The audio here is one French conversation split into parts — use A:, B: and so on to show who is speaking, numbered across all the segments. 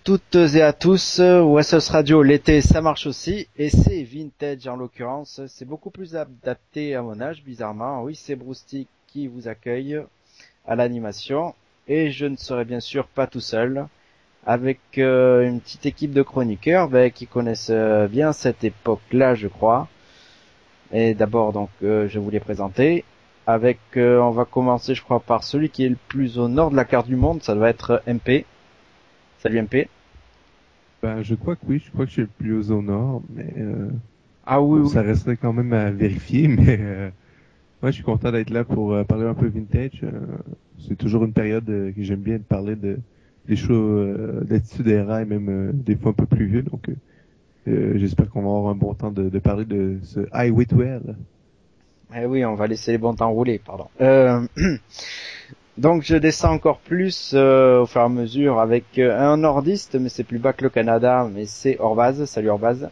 A: toutes et à tous, Wessos Radio, l'été ça marche aussi, et c'est vintage en l'occurrence, c'est beaucoup plus adapté à mon âge, bizarrement. Oui, c'est Brousty qui vous accueille à l'animation, et je ne serai bien sûr pas tout seul, avec une petite équipe de chroniqueurs qui connaissent bien cette époque-là, je crois. Et d'abord, donc, je vais vous les présenter. On va commencer, je crois, par celui qui est le plus au nord de la carte du monde, ça doit être MP. Salut MP.
B: Ben, je crois que oui, je crois que je suis le plus au nord, mais
A: Ah oui,
B: bon,
A: oui.
B: ça resterait quand même à vérifier, mais moi je suis content d'être là pour parler un peu vintage. C'est toujours une période que j'aime bien de parler des shows d'Attitude Era et même des fois un peu plus vieux, donc j'espère qu'on va avoir un bon temps de parler de ce High Whitwell.
A: Eh oui, on va laisser les bons temps rouler, pardon. Donc je descends encore plus au fur et à mesure avec un nordiste, mais c'est plus bas que le Canada, mais c'est Orbaz. Salut Orbaz.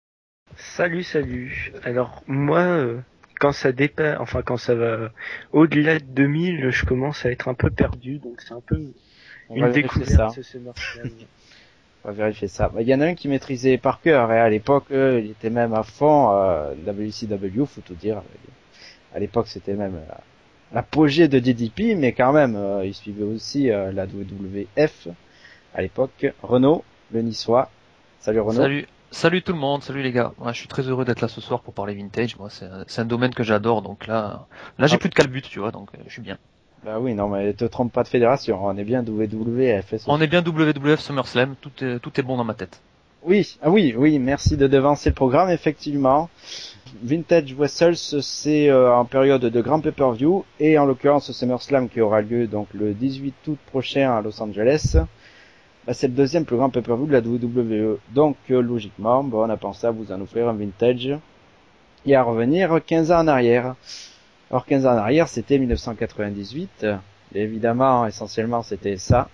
C: Salut. Alors moi, quand ça dépasse, enfin quand ça va au-delà de 2000, je commence à être un peu perdu, donc c'est un peu
A: On va
C: une
A: vérifier
C: découverte
A: ça.
C: ce SummerSlam.
A: On va vérifier ça. Il y en a un qui maîtrisait par cœur, et à l'époque, il était même à fond WCW, faut tout dire. À l'époque, c'était même l'apogée de DDP, mais quand même, il suivait aussi la WWF à l'époque. Renaud, le Niçois. Salut Renaud.
D: Salut tout le monde, salut les gars. Ouais, je suis très heureux d'être là ce soir pour parler vintage. Moi, c'est un domaine que j'adore, donc là j'ai plus de calbut, tu vois, donc je suis bien.
A: Bah oui, non, mais te trompe pas de fédération. On est bien WWF.
D: On est bien WWF SummerSlam, tout est bon dans ma tête.
A: Oui, oui, merci de devancer le programme, effectivement. Vintage Wrestles, c'est en période de grand pay-per-view, et en l'occurrence SummerSlam qui aura lieu donc le 18 août prochain à Los Angeles. C'est le deuxième plus grand pay-per-view de la WWE. Donc logiquement, on a pensé à vous en offrir un vintage et à revenir 15 ans en arrière. Alors 15 ans en arrière, c'était 1998. Et évidemment, essentiellement, c'était ça.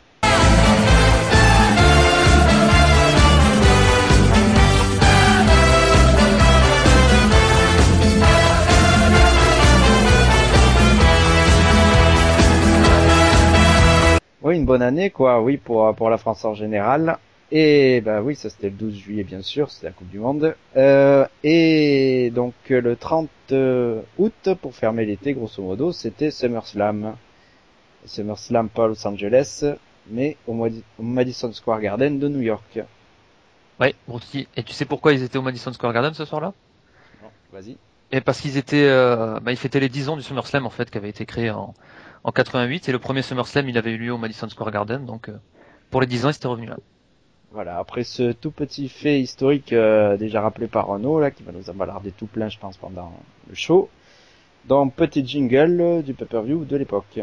A: Oui, une bonne année, quoi, oui, pour la France en général. Et, bah oui, ça c'était le 12 juillet, bien sûr, c'était la Coupe du Monde. Et donc, le 30 août, pour fermer l'été, grosso modo, c'était SummerSlam. SummerSlam pas à Los Angeles, mais au Madison Square Garden de New York.
D: Ouais, Brousty. Et tu sais pourquoi ils étaient au Madison Square Garden ce soir-là?
A: Non, vas-y.
D: Et parce qu'ils ils fêtaient les 10 ans du SummerSlam, en fait, qui avait été créé en 88, et le premier SummerSlam, il avait eu lieu au Madison Square Garden, donc pour les 10 ans, ils étaient revenus là.
A: Voilà, après ce tout petit fait historique déjà rappelé par Renaud, là, qui va nous embalarder tout plein, je pense, pendant le show, dans petit jingle du pay-per-view de l'époque.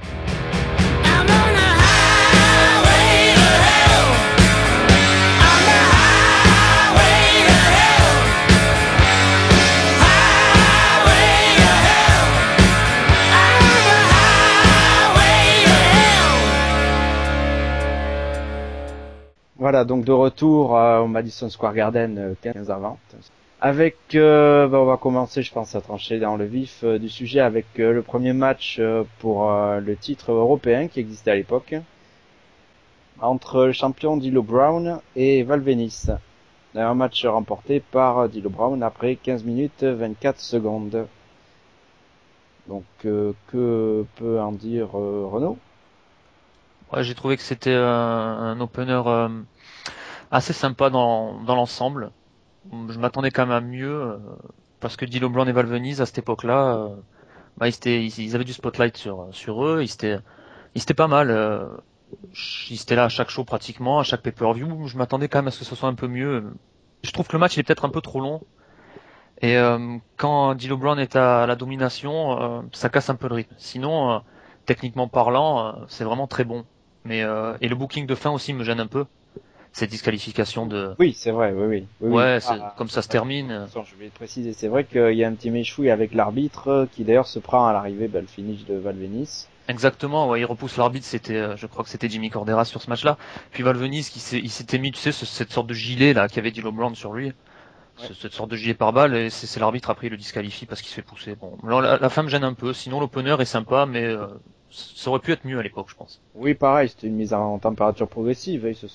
A: Voilà, donc de retour au Madison Square Garden 15 avant. Avec, on va commencer, je pense, à trancher dans le vif du sujet avec le premier match pour le titre européen qui existait à l'époque, entre le champion D'Lo Brown et Val Venis. Un match remporté par D'Lo Brown après 15 minutes 24 secondes. Donc, que peut en dire Renaud?
D: Ouais, j'ai trouvé que c'était un opener assez sympa dans l'ensemble. Je m'attendais quand même à mieux, parce que D'Lo Brown et Val Venis, à cette époque-là, ils avaient du spotlight sur eux, ils étaient pas mal. Ils étaient là à chaque show pratiquement, à chaque pay-per-view. Je m'attendais quand même à ce que ce soit un peu mieux. Je trouve que le match il est peut-être un peu trop long. Et quand D'Lo Brown est à la domination, ça casse un peu le rythme. Sinon, techniquement parlant, c'est vraiment très bon. Mais et le booking de fin aussi me gêne un peu. Cette disqualification de.
A: Oui, c'est vrai, oui.
D: Ouais, comme ça se
A: Vrai.
D: termine.
A: Attends, je vais te préciser, c'est vrai qu'il y a un petit méchouille avec l'arbitre qui d'ailleurs se prend à l'arrivée le finish de Val Venis.
D: Exactement, ouais, il repousse l'arbitre, je crois que c'était Jimmy Cordera sur ce match-là. Puis Val Venis il s'était mis, tu sais, cette sorte de gilet là qui avait D'Lo Brown sur lui.
A: Ouais.
D: Cette sorte de gilet pare-balles, et c'est l'arbitre après il le disqualifie parce qu'il se fait pousser. Bon, la fin me gêne un peu, sinon l'opener est sympa, mais ça aurait pu être mieux à l'époque, je pense.
A: Oui, pareil, c'était une mise en température progressive. Ils se sont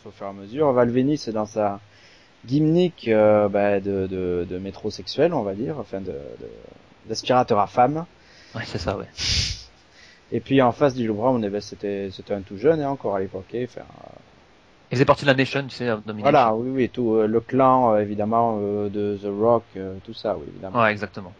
A: au fur et à mesure. Val Venis est dans sa gimmick de métrosexuel, on va dire, enfin d'aspirateur à femme.
D: Ouais, c'est ça, ouais.
A: Et puis en face d'Ilo Brown, c'était un tout jeune encore à l'époque. Enfin,
D: Il faisait partie de la Nation, tu sais, Domination.
A: voilà, oui, tout le clan évidemment de The Rock, tout ça, oui, évidemment.
D: Ouais, exactement.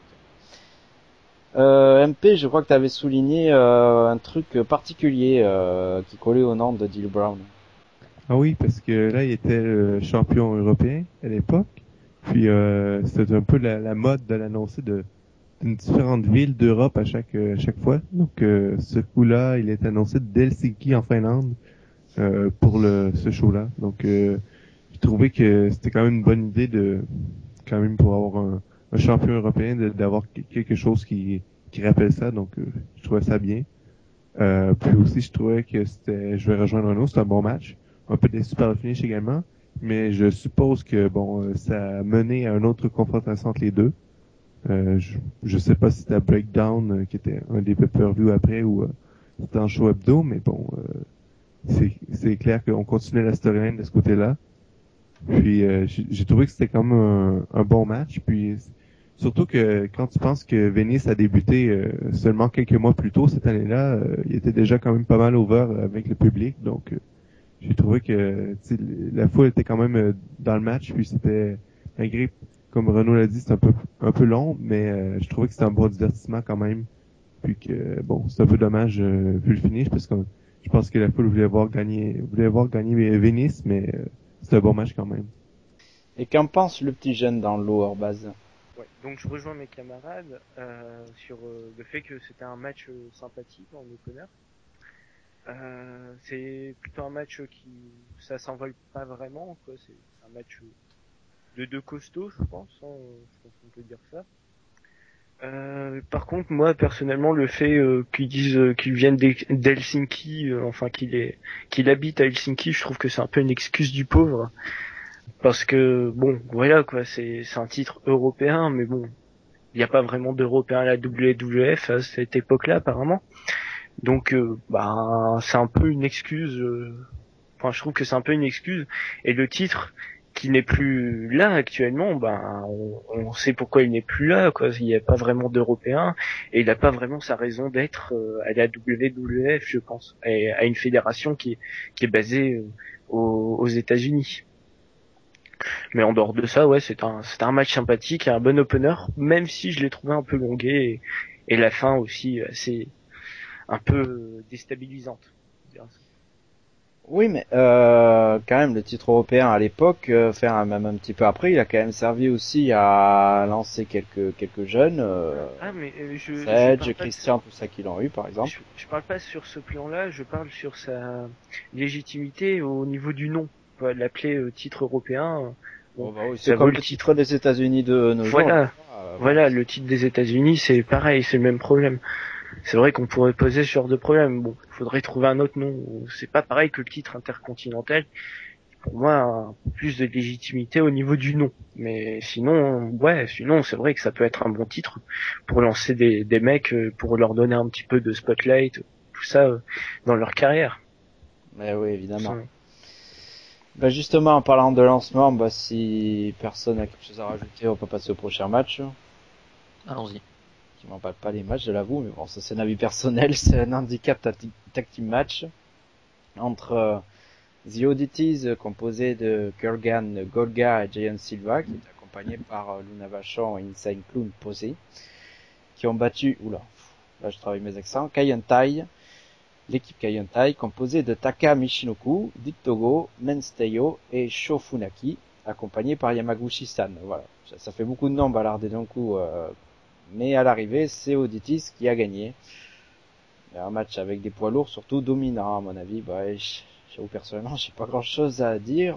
A: MP, je crois que tu avais souligné un truc particulier qui collait au nom de D'Lo Brown.
B: Ah oui, parce que là, il était champion européen à l'époque. Puis c'était un peu la mode de l'annoncer d'une différente ville d'Europe à chaque fois. Donc ce coup-là, il est annoncé d'Helsinki en Finlande pour ce show-là. Donc j'ai trouvé que c'était quand même une bonne idée quand même pour avoir un champion européen d'avoir quelque chose qui rappelle ça. Donc je trouvais ça bien. Puis aussi, je trouvais que je vais rejoindre Renault, c'est un bon match. Un peu déçu par le finish également. Mais je suppose que, ça a mené à une autre confrontation entre les deux. Je sais pas si c'était Breakdown, qui était un des pay-per-view après, ou c'était en show hebdo, mais bon, c'est clair qu'on continuait la storyline de ce côté-là. Puis, j'ai trouvé que c'était quand même un bon match. Puis, surtout que quand tu penses que Venice a débuté seulement quelques mois plus tôt cette année-là, il était déjà quand même pas mal over avec le public. Donc, j'ai trouvé que la foule était quand même dans le match. Puis c'était, malgré, comme Renaud l'a dit, c'est un peu long, mais je trouvais que c'était un bon divertissement quand même. Puis que c'est un peu dommage vu le finish parce que je pense que la foule voulait voir gagner Venice, mais c'était un bon match quand même.
A: Et qu'en pense le petit jeune dans le lower base?
C: Ouais, donc je rejoins mes camarades sur le fait que c'était un match sympathique en opener. C'est plutôt un match ça s'envole pas vraiment, quoi. C'est un match de deux costauds, je pense qu'on peut dire ça. Par contre, moi personnellement, le fait qu'ils disent qu'ils viennent d'Helsinki, enfin qu'il habite à Helsinki, je trouve que c'est un peu une excuse du pauvre, parce que voilà quoi, c'est un titre européen, mais bon, il n'y a pas vraiment d'Européens à la WWF à cette époque-là apparemment. Donc c'est un peu une excuse. Enfin, je trouve que c'est un peu une excuse. Et le titre qui n'est plus là actuellement, on sait pourquoi il n'est plus là, quoi. Il n'y a pas vraiment d'Européens et il n'a pas vraiment sa raison d'être à la WWF, je pense, et à une fédération qui est basée aux États-Unis. Mais en dehors de ça, ouais, c'est un match sympathique et un bon opener, même si je l'ai trouvé un peu longué et la fin aussi assez un peu déstabilisante.
A: Oui, mais quand même, le titre européen à l'époque, même un petit peu après, il a quand même servi aussi à lancer quelques jeunes,
C: mais
A: Sedge, Christian, tout ça qui l'ont eu, par exemple.
C: Je parle pas sur ce plan-là, je parle sur sa légitimité au niveau du nom. On peut l'appeler titre européen.
A: C'est comme le titre des États-Unis de nos jours.
C: Voilà, le titre des États-Unis, c'est pareil, c'est le même problème. C'est vrai qu'on pourrait poser ce genre de problème. Bon, faudrait trouver un autre nom. C'est pas pareil que le titre intercontinental. Pour moi, un peu plus de légitimité au niveau du nom. Mais sinon, c'est vrai que ça peut être un bon titre pour lancer des mecs, pour leur donner un petit peu de spotlight, tout ça, dans leur carrière.
A: Mais oui, évidemment. Justement, en parlant de lancement, si personne a quelque chose à rajouter, on peut passer au prochain match.
D: Allons-y.
A: Je m'emballe pas les matchs, je l'avoue, mais bon, ça c'est un avis personnel, c'est un handicap tag team match entre The Oddities, composé de Kurgan, Golga et Giant Silva, qui est accompagné par Luna Vachon et Insane Clown Posé, qui ont battu, là je travaille mes accents, Kaientai, l'équipe Kaientai, composée de Taka Michinoku, Dick Togo, Mensteyo et Shofunaki, accompagné par Yamaguchi-san. Voilà, ça fait beaucoup de noms balardés d'un coup, mais à l'arrivée, c'est Oddities qui a gagné. Un match avec des poids lourds, surtout dominants, à mon avis. J'avoue personnellement, j'ai pas grand chose à dire,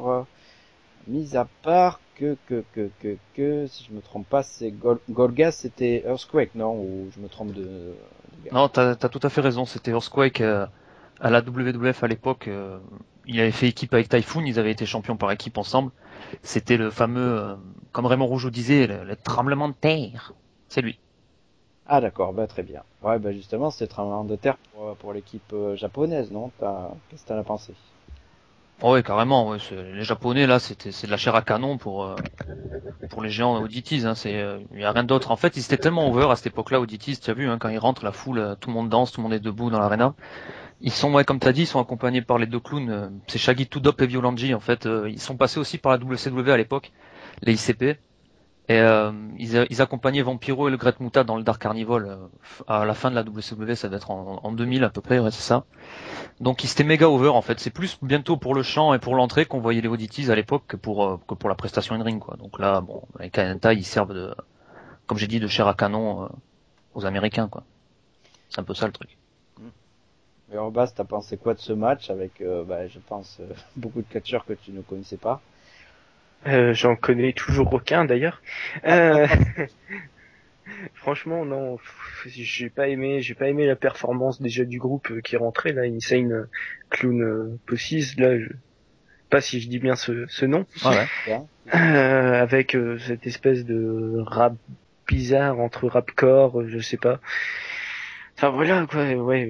A: mis à part que, si je me trompe pas, c'est Golga, c'était Earthquake, non? Ou je me trompe de
D: Non, t'as tout à fait raison, c'était Earthquake, à la WWF à l'époque, il avait fait équipe avec Typhoon, ils avaient été champions par équipe ensemble. C'était le fameux, comme Raymond Rougeau disait, le tremblement de terre. C'est lui.
A: Ah d'accord, très bien. Ouais, justement, c'était tremblement de terre pour l'équipe japonaise, non? Qu'est-ce que t'en as pensé?
D: Oh ouais, carrément. Ouais, les Japonais là, c'est de la chair à canon pour les géants Audities. Hein, y a rien d'autre. En fait, ils étaient tellement over à cette époque-là, Audities. Tu as vu, hein, quand ils rentrent, la foule, tout le monde danse, tout le monde est debout dans l'arena. Ils sont, ouais, comme t'as dit, ils sont accompagnés par les deux clowns. C'est Shaggy Tudop et Violanji. En fait, ils sont passés aussi par la WCW à l'époque, les ICP. Et ils accompagnaient Vampiro et le Great Muta dans le Dark Carnival à la fin de la WCW, ça doit être en 2000 à peu près, ouais, c'est ça. Donc ils étaient méga over en fait. C'est plus bientôt pour le chant et pour l'entrée qu'on voyait les Oddities à l'époque que pour la prestation in ring quoi. Donc là, bon, les Kayenta ils servent de, comme j'ai dit, de chair à canon aux Américains quoi. C'est un peu ça le truc.
A: Et en bas, t'as pensé quoi de ce match avec, je pense, beaucoup de catcheurs que tu ne connaissais pas?
C: J'en connais toujours aucun d'ailleurs. Euh, Franchement, non, j'ai pas aimé la performance déjà du groupe qui rentrait là, Insane Clown Pussies, là, je sais pas si je dis bien ce nom,
D: Ouais, ouais.
A: Bien.
C: avec cette espèce de rap bizarre entre rapcore, je sais pas. Enfin voilà quoi, ouais,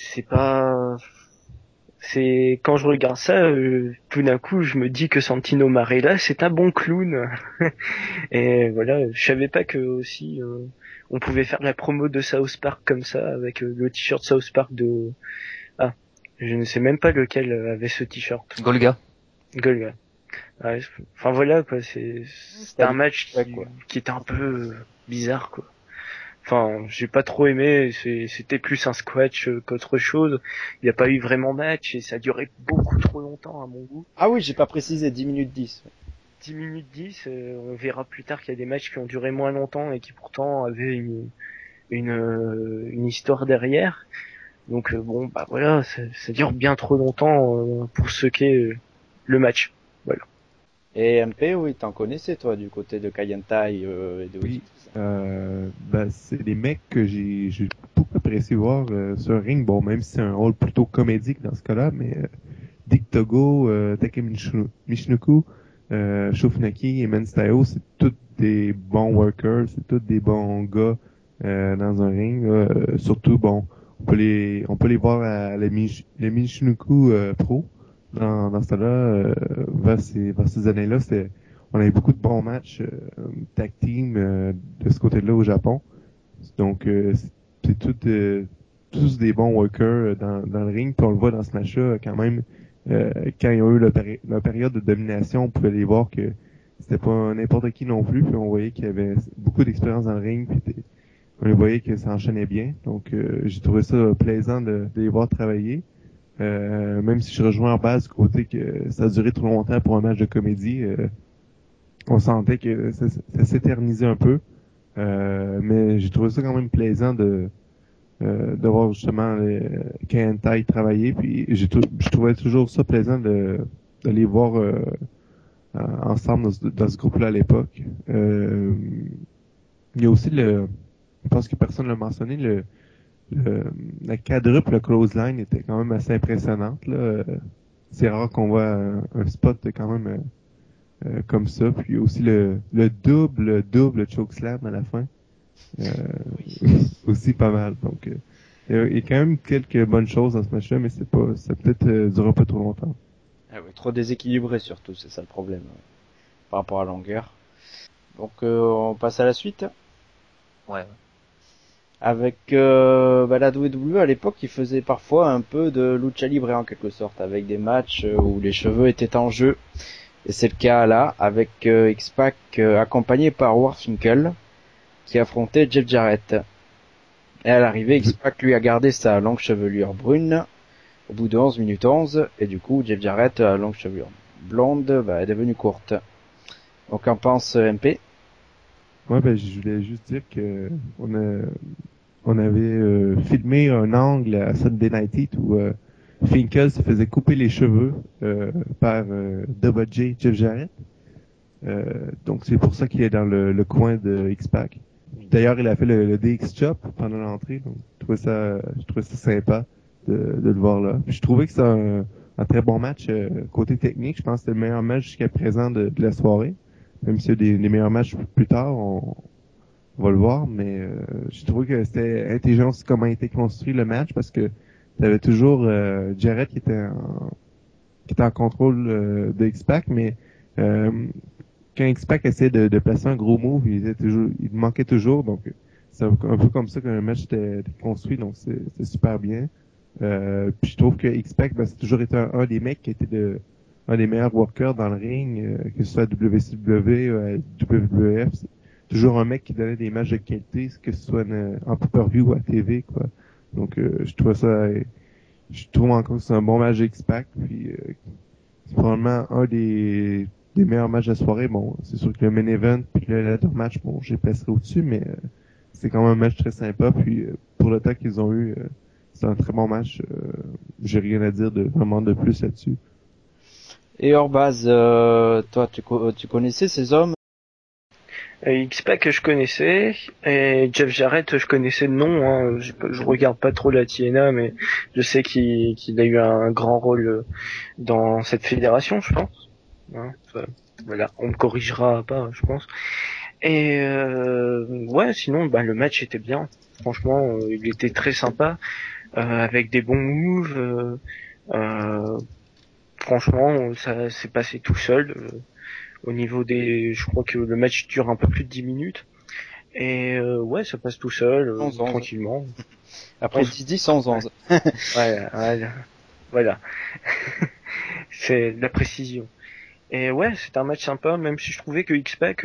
C: c'est quand je regarde ça, tout d'un coup, je me dis que Santino Marella, c'est un bon clown. Et voilà, je savais pas que aussi on pouvait faire la promo de South Park comme ça avec le t-shirt South Park de ah, je ne sais même pas lequel avait ce t-shirt.
D: Golga.
C: Golga. Ouais, enfin voilà quoi, c'était un match
A: Ouais, quoi.
C: qui était un peu bizarre quoi. Enfin, j'ai pas trop aimé, c'était plus un squash qu'autre chose. Il n'y a pas eu vraiment match et ça a duré beaucoup trop longtemps à mon goût.
A: Ah oui, j'ai pas précisé, 10 minutes 10.
C: 10 minutes 10, on verra plus tard qu'il y a des matchs qui ont duré moins longtemps et qui pourtant avaient une histoire derrière. Donc bon, bah voilà, ça dure bien trop longtemps pour ce qu'est le match. Voilà.
A: Et MP, oui, t'en connaissais, toi, du côté de Kayentai, et de
B: Oui.
A: Oddities.
B: C'est des mecs que j'ai beaucoup apprécié voir sur un ring. Bon, même si c'est un rôle plutôt comédique dans ce cas-là, mais Dick Togo, Take Michinoku, Shofunaki et Menstayo, c'est tous des bons workers, c'est tous des bons gars dans un ring. Surtout, bon, on peut les voir à la Michinoku Pro. Dans ce temps-là, vers ces années-là, on avait beaucoup de bons matchs tag team de ce côté-là au Japon. Donc, c'est tous des bons workers dans le ring. Puis on le voit dans ce match-là quand même. Quand ils ont eu leur période de domination, on pouvait les voir que c'était pas n'importe qui non plus. Puis on voyait qu'il y avait beaucoup d'expérience dans le ring. Puis on les voyait que ça enchaînait bien. Donc, j'ai trouvé ça plaisant de les voir travailler. Même si je rejoins en base du côté que ça a duré trop longtemps pour un match de comédie, on sentait que ça s'éternisait un peu. Mais j'ai trouvé ça quand même plaisant de voir justement les Kayentai travailler. Puis je trouvais toujours ça plaisant de les voir ensemble dans ce groupe-là à l'époque. Il y a aussi je pense que personne l'a mentionné, la quadruple clothesline était quand même assez impressionnante. Là. C'est rare qu'on voit un spot quand même comme ça. Puis aussi le double chokeslam à la fin. Aussi pas mal. Donc il y a quand même quelques bonnes choses dans ce match-là, mais ça peut-être durera pas trop longtemps.
A: Ah oui, trop déséquilibré surtout, c'est ça le problème, par rapport à la longueur. Donc on passe à la suite.
D: Ouais.
A: Avec la WWE à l'époque, ils faisaient parfois un peu de lucha libre en quelque sorte, avec des matchs où les cheveux étaient en jeu. Et c'est le cas là, avec X-Pac accompagné par Warfinkel, qui affrontait Jeff Jarrett. Et à l'arrivée, X-Pac lui a gardé sa longue chevelure brune au bout de 11 minutes 11, et du coup, Jeff Jarrett, la longue chevelure blonde, est devenue courte. Donc, qu'en pense MP?
B: Ouais, je voulais juste dire que on avait filmé un angle à Sunday Night Heat où Finkel se faisait couper les cheveux par Double J Jeff Jarrett. Donc c'est pour ça qu'il est dans le coin de X-Pac. D'ailleurs, il a fait le DX Chop pendant l'entrée, donc je trouvais ça sympa de le voir là. Puis je trouvais que c'est un très bon match côté technique. Je pense que c'était le meilleur match jusqu'à présent de la soirée. Même s'il y a des meilleurs matchs plus tard, on va le voir, mais j'ai trouvé que c'était intelligent comment a été construit le match parce que t'avais toujours Jarrett qui était qui était en contrôle de X-Pac, mais quand X-Pac essayait de placer un gros move, il manquait toujours, donc c'est un peu comme ça qu'un match était construit, donc c'est super bien. Puis je trouve que X-Pac, ben, c'est toujours été un des mecs qui était un des meilleurs workers dans le ring, que ce soit à WCW ou à WWF. C'est toujours un mec qui donnait des matchs de qualité, que ce soit en pay-per-view ou à TV, quoi. Donc je trouve encore que c'est un bon match X-Pac, puis c'est probablement un des meilleurs matchs de la soirée. Bon, c'est sûr que le main event puis le ladder match, bon, j'ai placerai au-dessus, mais c'est quand même un match très sympa. Puis pour le temps qu'ils ont eu, c'est un très bon match. J'ai rien à dire vraiment de plus là-dessus.
A: Et Orbaz, toi, tu connaissais ces hommes?
C: X-Pac je connaissais, et Jeff Jarrett je connaissais de nom, hein. Je regarde pas trop la TNA, mais je sais qu'il a eu un grand rôle dans cette fédération, je pense. Hein, voilà, on me corrigera pas, je pense. Et ouais, sinon le match était bien. Franchement, il était très sympa, avec des bons moves. Franchement, ça s'est passé tout seul. Au niveau je crois que le match dure un peu plus de 10 minutes. Et ouais, ça passe tout seul,
A: 11.
C: tranquillement.
A: Après 10-10, 11-11.
C: Voilà. C'est de la précision. Et ouais, c'est un match sympa, même si je trouvais que X-Pac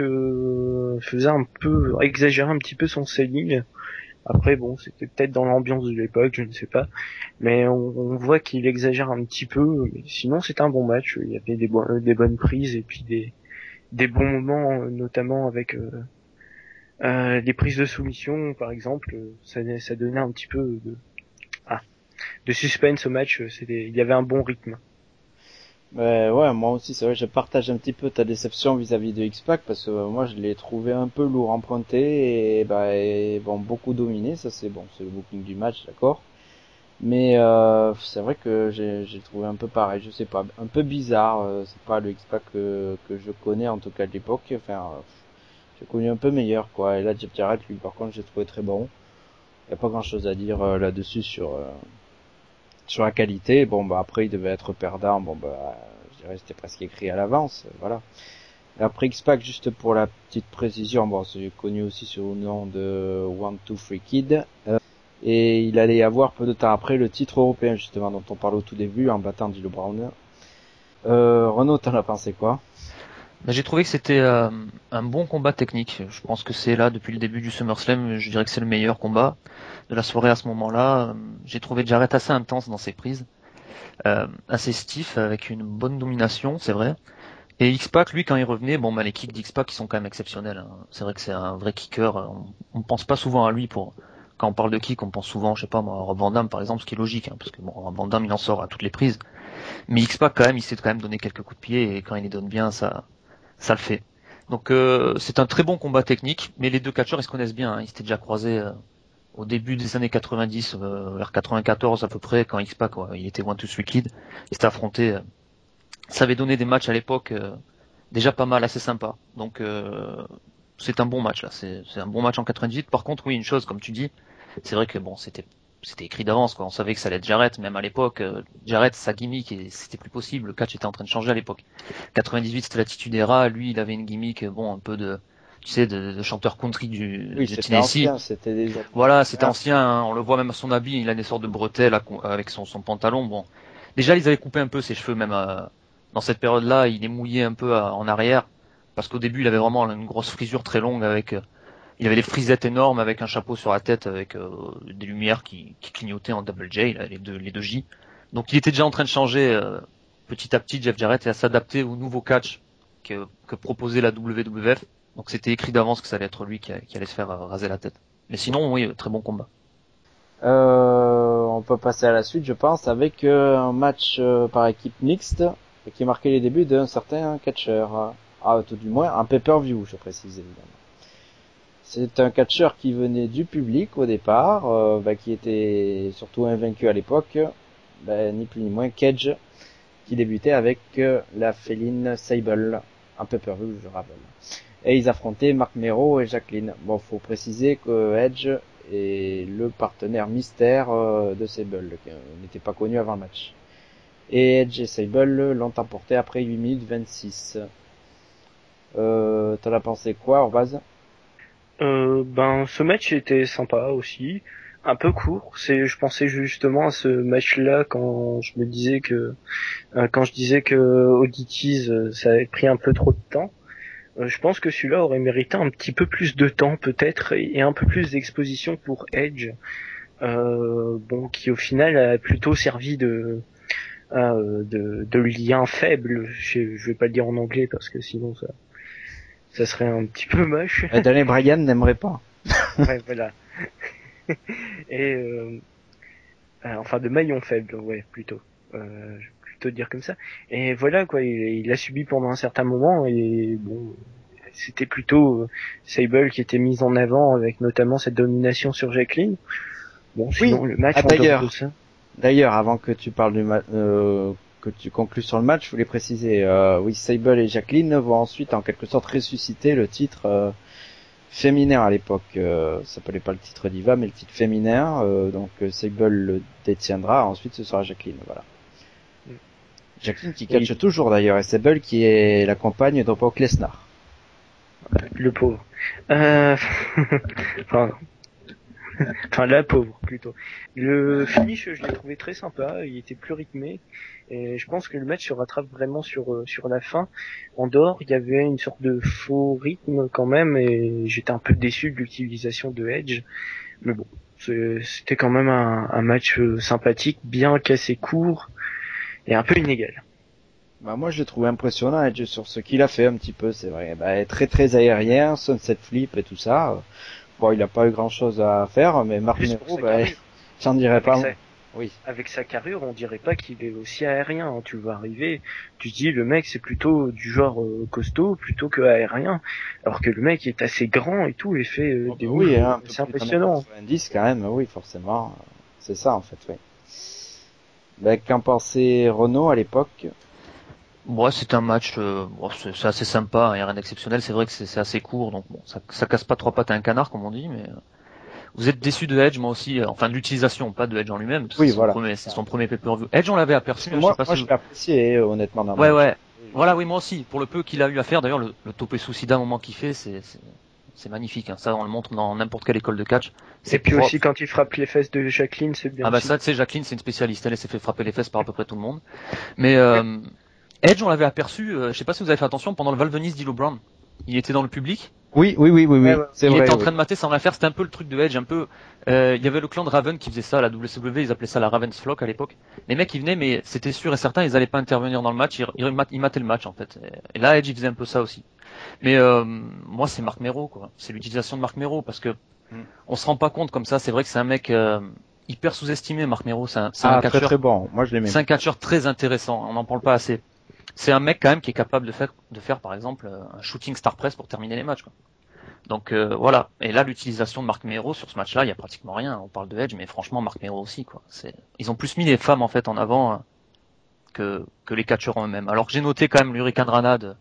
C: exagérer un petit peu son selling. Après bon, c'était peut-être dans l'ambiance de l'époque, je ne sais pas. Mais on voit qu'il exagère un petit peu. Mais sinon, c'est un bon match. Il y avait des bonnes prises et puis des bons moments, notamment avec des prises de soumission, par exemple. Ça donnait un petit peu de suspense au match. Il y avait un bon rythme.
A: Ouais, moi aussi, c'est vrai, je partage un petit peu ta déception vis-à-vis de X-Pac parce que moi, je l'ai trouvé un peu lourd emprunté et bon, beaucoup dominé. Ça, c'est bon, c'est le booking du match, d'accord. Mais c'est vrai que j'ai trouvé un peu pareil, je sais pas, un peu bizarre. C'est pas le X-Pac que je connais en tout cas de l'époque. Enfin, j'ai connu un peu meilleur, quoi. Et là, Jeff Jarrett, lui, par contre, j'ai trouvé très bon. Y a pas grand-chose à dire là-dessus sur la qualité. Bon, bah après, il devait être perdant. Bon, bah, je dirais c'était presque écrit à l'avance. Voilà. Et après X-Pac, juste pour la petite précision, bon, c'est connu aussi sous le nom de 1-2-3 Kid. Et il allait y avoir peu de temps après le titre européen, justement, dont on parlait au tout début, en battant D'Lo Brown. Renaud, t'en as pensé quoi?
D: J'ai trouvé que c'était un bon combat technique. Je pense que c'est là, depuis le début du SummerSlam, je dirais que c'est le meilleur combat de la soirée à ce moment-là. J'ai trouvé Jarrett assez intense dans ses prises, assez stiff, avec une bonne domination, c'est vrai. Et X-Pac, lui, quand il revenait, bon, les kicks d'X-Pac, ils sont quand même exceptionnels, hein. C'est vrai que c'est un vrai kicker. On pense pas souvent à lui quand on parle de kick, on pense souvent, je sais pas moi, à Rob Van Dam, par exemple, ce qui est logique, hein, parce que bon, Rob Van Dam, il en sort à toutes les prises. Mais X-Pac, quand même, il sait quand même donner quelques coups de pied, et quand il les donne bien, ça le fait. Donc, c'est un très bon combat technique, mais les deux catcheurs, ils se connaissent bien, hein. Ils s'étaient déjà croisés, au début des années 90, vers 94 à peu près, quand X-Pac, il était 1-2-3 Kid. Ils s'étaient affrontés, ça avait donné des matchs à l'époque déjà pas mal, assez sympa. Donc c'est un bon match là, c'est un bon match en 98. Par contre, oui, une chose comme tu dis, c'est vrai que bon, c'était écrit d'avance quoi. On savait que ça allait être Jarrett, même à l'époque. Jarrett, sa gimmick, et c'était plus possible. Le catch était en train de changer à l'époque. 98, c'était l'attitude era. Lui, il avait une gimmick, bon, un peu de, tu sais, de chanteur country
A: Oui,
D: de
A: c'était
D: Tennessee.
A: ancien, c'était déjà...
D: Voilà, c'était ancien. Hein. On le voit même à son habit. Il a des sortes de bretelles avec son pantalon. Bon, déjà, ils avaient coupé un peu ses cheveux, même dans cette période-là. Il est mouillé un peu en arrière, parce qu'au début, il avait vraiment une grosse frisure très longue avec. Il avait des frisettes énormes avec un chapeau sur la tête avec des lumières qui clignotaient en double J, là, les deux J. Donc, il était déjà en train de changer petit à petit, Jeff Jarrett, et à s'adapter au nouveau catch que proposait la WWF. Donc, c'était écrit d'avance que ça allait être lui qui allait se faire raser la tête. Mais sinon, oui, très bon combat.
A: On peut passer à la suite, je pense, avec un match par équipe mixte qui marquait les débuts d'un certain catcheur. Tout du moins, un pay-per-view, je précise évidemment. C'est un catcheur qui venait du public au départ, qui était surtout invaincu à l'époque, ni plus ni moins Cage, qui débutait avec la féline Sable, un pay-per-view, je rappelle. Et ils affrontaient Marc Mero et Jacqueline. Bon, faut préciser que Edge est le partenaire mystère de Sable, qui n'était pas connu avant le match. Et Edge et Sable l'ont emporté après 8 minutes 26. T'en as pensé quoi, Orbaz?
C: Ce match était sympa aussi, un peu court. Je pensais justement à ce match-là quand je me disais quand je disais que Audities, ça avait pris un peu trop de temps. Je pense que celui-là aurait mérité un petit peu plus de temps peut-être et un peu plus d'exposition pour Edge, qui au final a plutôt servi de lien faible. Je vais pas le dire en anglais parce que sinon ça serait un petit peu moche.
A: Daniel Bryan n'aimerait pas.
C: Ouais, voilà. Et enfin de maillon faible, ouais, plutôt. Je vais plutôt dire comme ça. Et voilà quoi, il a subi pendant un certain moment et bon, c'était plutôt Sable qui était mise en avant avec notamment cette domination sur Jacqueline. Bon, sinon le match en dehors de ça.
A: D'ailleurs, avant que tu parles que tu conclues sur le match, je voulais préciser, oui, Sable et Jacqueline vont ensuite en quelque sorte ressusciter le titre féminin à l'époque. Ça s'appelait pas le titre Diva, mais le titre féminin. Donc Sable le détiendra, ensuite ce sera Jacqueline, voilà. Jacqueline qui catche toujours d'ailleurs, et Sable qui est la compagne de Brock Lesnar.
C: Le pauvre. Enfin, la pauvre, plutôt. Le finish, je l'ai trouvé très sympa, il était plus rythmé, et je pense que le match se rattrape vraiment sur la fin. En dehors, il y avait une sorte de faux rythme quand même, et j'étais un peu déçu de l'utilisation de Edge. Mais bon, c'était quand même un match sympathique, bien qu'assez court, et un peu inégal.
A: Bah moi je l'ai trouvé impressionnant Edge sur ce qu'il a fait un petit peu, c'est vrai. Bah, très très aérien, sunset flip et tout ça. Bon, il a pas eu grand chose à faire, mais Marc Mero, j'en dirais pas. Oui.
C: Avec sa carrure, on dirait pas qu'il est aussi aérien. Hein. Tu le vois arriver, tu te dis le mec c'est plutôt du genre costaud plutôt que aérien, alors que le mec est assez grand et tout et fait des moves. C'est impressionnant.
A: 90 quand même, oui forcément. C'est ça en fait, oui. Ben, qu'en pensait Renaud à l'époque?
D: Ouais, c'est un match, c'est assez sympa, il n'y a rien d'exceptionnel. C'est vrai que c'est assez court, donc bon, ça casse pas trois pattes à un canard, comme on dit. Mais vous êtes déçu de Edge, moi aussi. Enfin, de l'utilisation, pas de Edge en lui-même.
A: Oui, voilà.
D: C'est son premier pay-per-view. Edge, on l'avait aperçu.
A: Moi, je l'ai apprécié, honnêtement.
D: Ouais. Voilà, oui, moi aussi. Pour le peu qu'il a eu à faire, d'ailleurs, le topé suicida, au moment qu'il fait, c'est magnifique. Hein. Ça, on le montre dans n'importe quelle école de catch.
C: Et puis aussi quand il frappe les fesses de Jacqueline, c'est bien.
D: Ah bah ça, tu sais, Jacqueline, c'est une spécialiste. Elle s'est fait frapper les fesses par à peu près tout le monde. Mais Edge, on l'avait aperçu, je sais pas si vous avez fait attention, pendant le Val Venis d'Ilo Brown. Il était dans le public.
A: Oui.
D: C'est vrai. Il était en train de mater sans rien faire. C'était un peu le truc de Edge, un peu. Il y avait le clan de Raven qui faisait ça à la WCW. Ils appelaient ça la Raven's Flock à l'époque. Les mecs, ils venaient, mais c'était sûr et certain, ils allaient pas intervenir dans le match. Ils mataient le match en fait. Et là, Edge, il faisait un peu ça aussi. Mais moi, c'est Marc Mero, quoi. C'est l'utilisation de Marc Mero parce que on se rend pas compte comme ça. C'est vrai que c'est un mec hyper sous-estimé, Marc Mero. C'est un catcheur
A: très bon. Moi, je l'aimais.
D: C'est un catcheur très intéressant. On n'en parle pas assez. C'est un mec quand même qui est capable de faire par exemple un shooting star press pour terminer les matchs, quoi. Donc voilà. Et là, l'utilisation de Marc Mero sur ce match-là, il y a pratiquement rien. On parle de Edge, mais franchement, Marc Mero aussi, quoi. Ils ont plus mis les femmes en fait en avant que les catcheurs en eux-mêmes. Alors que j'ai noté quand même l'Hurricane Rana de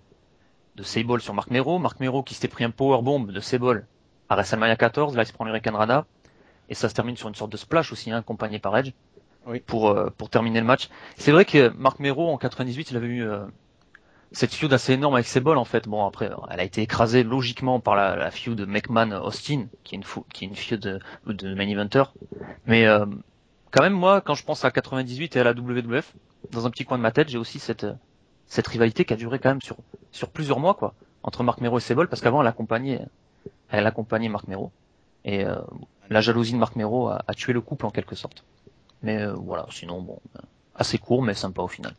D: Sable sur Marc Mero. Marc Mero qui s'était pris un powerbomb de Sable à WrestleMania 14. Là, il se prend l'Hurricane Rana et ça se termine sur une sorte de splash aussi, hein, accompagné par Edge. Oui. Pour terminer le match. C'est vrai que Marc Mero en 98, il avait eu cette feud assez énorme avec Sable en fait. Bon après, elle a été écrasée logiquement par la feud de McMahon-Austin, qui est une feud de main eventer. Mais quand même moi, quand je pense à 98 et à la WWF, dans un petit coin de ma tête, j'ai aussi cette rivalité qui a duré quand même sur plusieurs mois, quoi, entre Marc Mero et Sable, parce qu'avant elle accompagnait Marc Mero et la jalousie de Marc Mero a tué le couple en quelque sorte. Mais voilà, sinon bon, assez court mais sympa au final.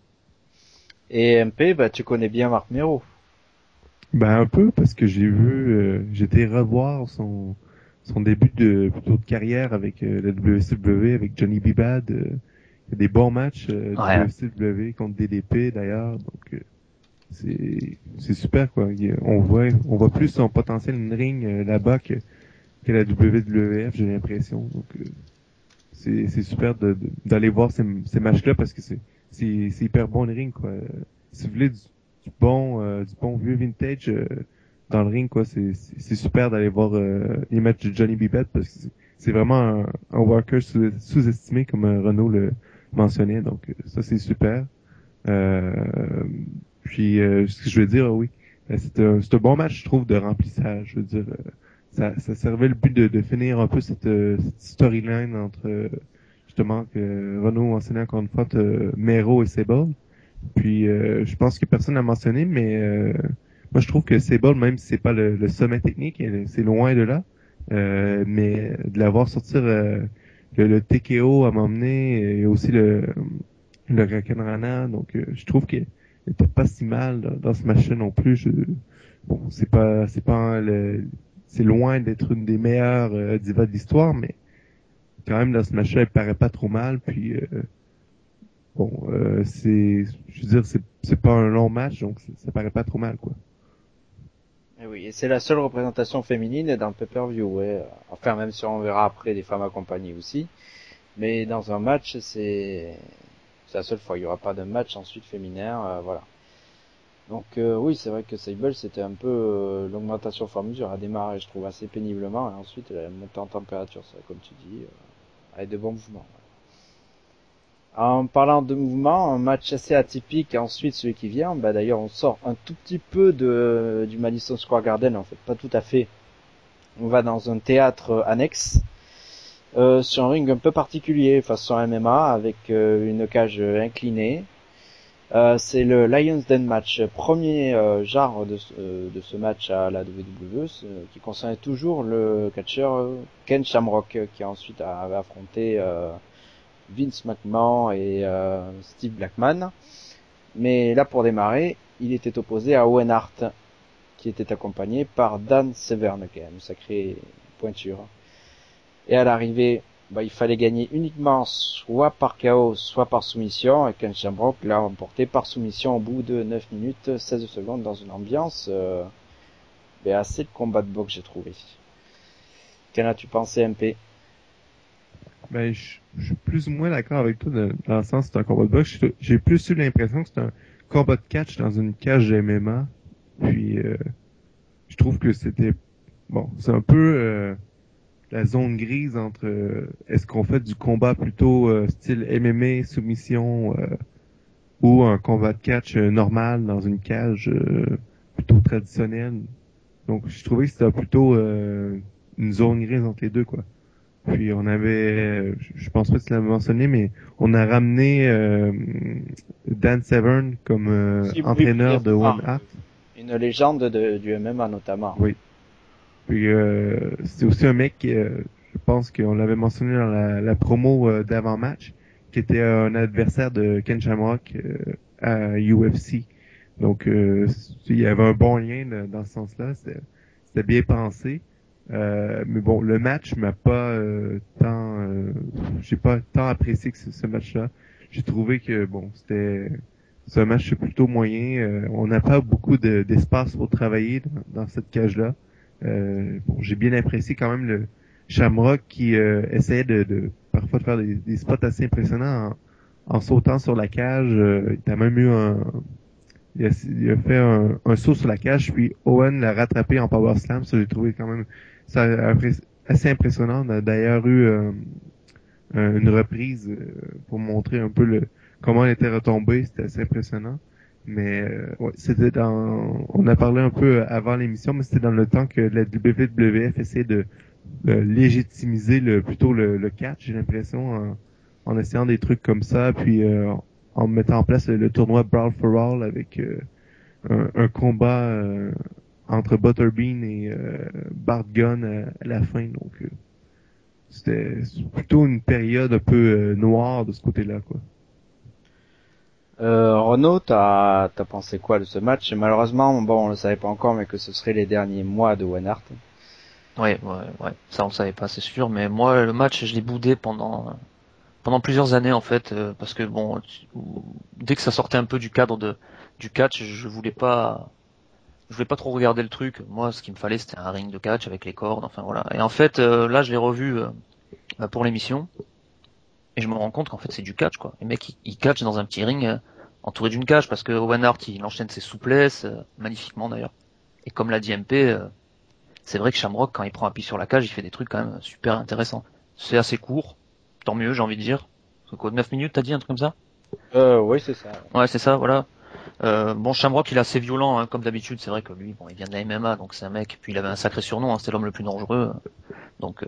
A: Et MP, bah tu connais bien Marc Mero.
B: Bah un peu parce que j'étais revoir son début plutôt de carrière avec la WCW avec Johnny B. Bad. Il y a des bons matchs WCW contre DDP d'ailleurs, donc c'est super quoi. On voit plus son potentiel in ring là-bas que la WWF, j'ai l'impression. Donc c'est super d'aller voir ces matchs-là parce que c'est hyper bon le ring, quoi. Si vous voulez du bon vieux vintage dans le ring, quoi, c'est super d'aller voir les matchs de Johnny B. Bad parce que c'est vraiment un worker sous-estimé comme Renaud mentionnait, donc ça c'est super. Euh, ce que je veux dire, oui, c'est un bon match, je trouve, de remplissage. Je veux dire, ça servait le but de finir un peu cette storyline entre justement que Renault mentionnait encore une fois Mero et Sable. Puis je pense que personne n'a mentionné, mais moi je trouve que Sable, même si c'est pas le sommet technique, c'est loin de là. Mais de l'avoir sortir le TKO à m'emmener et aussi le Rakenrana, donc je trouve qu'il était pas si mal dans ce match-là non plus. Bon, c'est loin d'être une des meilleures divas de l'histoire, mais quand même dans ce match-là, il paraît pas trop mal. Puis bon, je veux dire, c'est pas un long match, donc ça paraît pas trop mal, quoi.
A: Et oui, et c'est la seule représentation féminine dans le pay-per-view, ouais. Enfin, même si on verra après des femmes accompagnées aussi. Mais dans un match, c'est la seule fois. Il y aura pas de match ensuite féminin, voilà. Donc oui, c'est vrai que Sable c'était un peu l'augmentation au fur et à mesure. A démarré, je trouve, assez péniblement, et ensuite elle a monté en température, ça, comme tu dis, avec de bons mouvements. En parlant de mouvements, un match assez atypique, et ensuite celui qui vient, bah d'ailleurs on sort un tout petit peu du Madison Square Garden, en fait, pas tout à fait. On va dans un théâtre annexe, sur un ring un peu particulier, façon MMA, avec une cage inclinée. C'est le Lions Den match, premier genre de ce match à la WWE, qui concernait toujours le catcheur Ken Shamrock, qui ensuite avait affronté Vince McMahon et Steve Blackman. Mais là, pour démarrer, il était opposé à Owen Hart, qui était accompagné par Dan Severn, quand même, sacrée pointure. Et à l'arrivée, il fallait gagner uniquement soit par KO, soit par soumission, et Ken Shamrock l'a remporté par soumission au bout de 9 minutes 16 secondes dans une ambiance assez de combat de boxe, j'ai trouvé. Qu'en as-tu pensé, MP?
B: Ben, je suis plus ou moins d'accord avec toi dans le sens que c'est un combat de boxe. J'ai plus eu l'impression que c'est un combat de catch dans une cage de MMA. Puis, je trouve que c'était, bon, c'est un peu la zone grise entre est-ce qu'on fait du combat plutôt style MMA, soumission, ou un combat de catch normal dans une cage plutôt traditionnelle. Donc, je trouvais que c'était plutôt une zone grise entre les deux, quoi. Puis on avait, je pense pas que tu l'avais mentionné, mais on a ramené Dan Severn comme entraîneur de One Hart.
A: Une légende du MMA notamment.
B: Oui. Puis c'est aussi un mec, je pense qu'on l'avait mentionné dans la promo d'avant-match, qui était un adversaire de Ken Shamrock à UFC. Donc il y avait un bon lien dans ce sens-là. C'était bien pensé. Mais bon, le match m'a pas j'ai pas tant apprécié que ce match-là. J'ai trouvé que bon, c'est un match plutôt moyen. On n'a pas beaucoup d'espace pour travailler dans cette cage-là. Bon, j'ai bien apprécié quand même le Shamrock qui essayait de parfois de faire des spots assez impressionnants en sautant sur la cage. Il a même eu il a fait un saut sur la cage, puis Owen l'a rattrapé en power slam. Ça, j'ai trouvé quand même ça assez impressionnant. On a d'ailleurs eu une reprise pour montrer un peu comment elle était retombée. C'était assez impressionnant. Mais ouais, on a parlé un peu avant l'émission, mais c'était dans le temps que la WWF essayait de légitimiser plutôt le catch, j'ai l'impression, en essayant des trucs comme ça, puis en mettant en place le tournoi Brawl for All avec un combat entre Butterbean et Bart Gunn à la fin. Donc c'était plutôt une période un peu noire de ce côté-là, quoi.
A: Renaud, t'as pensé quoi de ce match? Malheureusement, bon, on le savait pas encore, mais que ce serait les derniers mois de Owen Hart.
D: Ouais. Ça, on le savait pas, c'est sûr. Mais moi, le match, je l'ai boudé pendant plusieurs années, en fait, parce que bon, dès que ça sortait un peu du cadre du catch, je voulais pas trop regarder le truc. Moi, ce qu'il me fallait, c'était un ring de catch avec les cordes. Enfin voilà. Et en fait, là, je l'ai revu pour l'émission, et je me rends compte qu'en fait, c'est du catch, quoi. Les mecs, ils catchent dans un petit ring entouré d'une cage, parce que Owen Hart, il enchaîne ses souplesses magnifiquement d'ailleurs. Et comme l'a dit MP, c'est vrai que Shamrock, quand il prend appui sur la cage, il fait des trucs quand même super intéressants. C'est assez court, tant mieux, j'ai envie de dire. quoi, 9 minutes, t'as dit un truc comme ça?
A: Oui, c'est ça.
D: Ouais, c'est ça, voilà. Bon, Shamrock, il est assez violent, hein, comme d'habitude. C'est vrai que lui, bon, il vient de la MMA, donc c'est un mec. Puis il avait un sacré surnom, hein, c'était l'homme le plus dangereux. Donc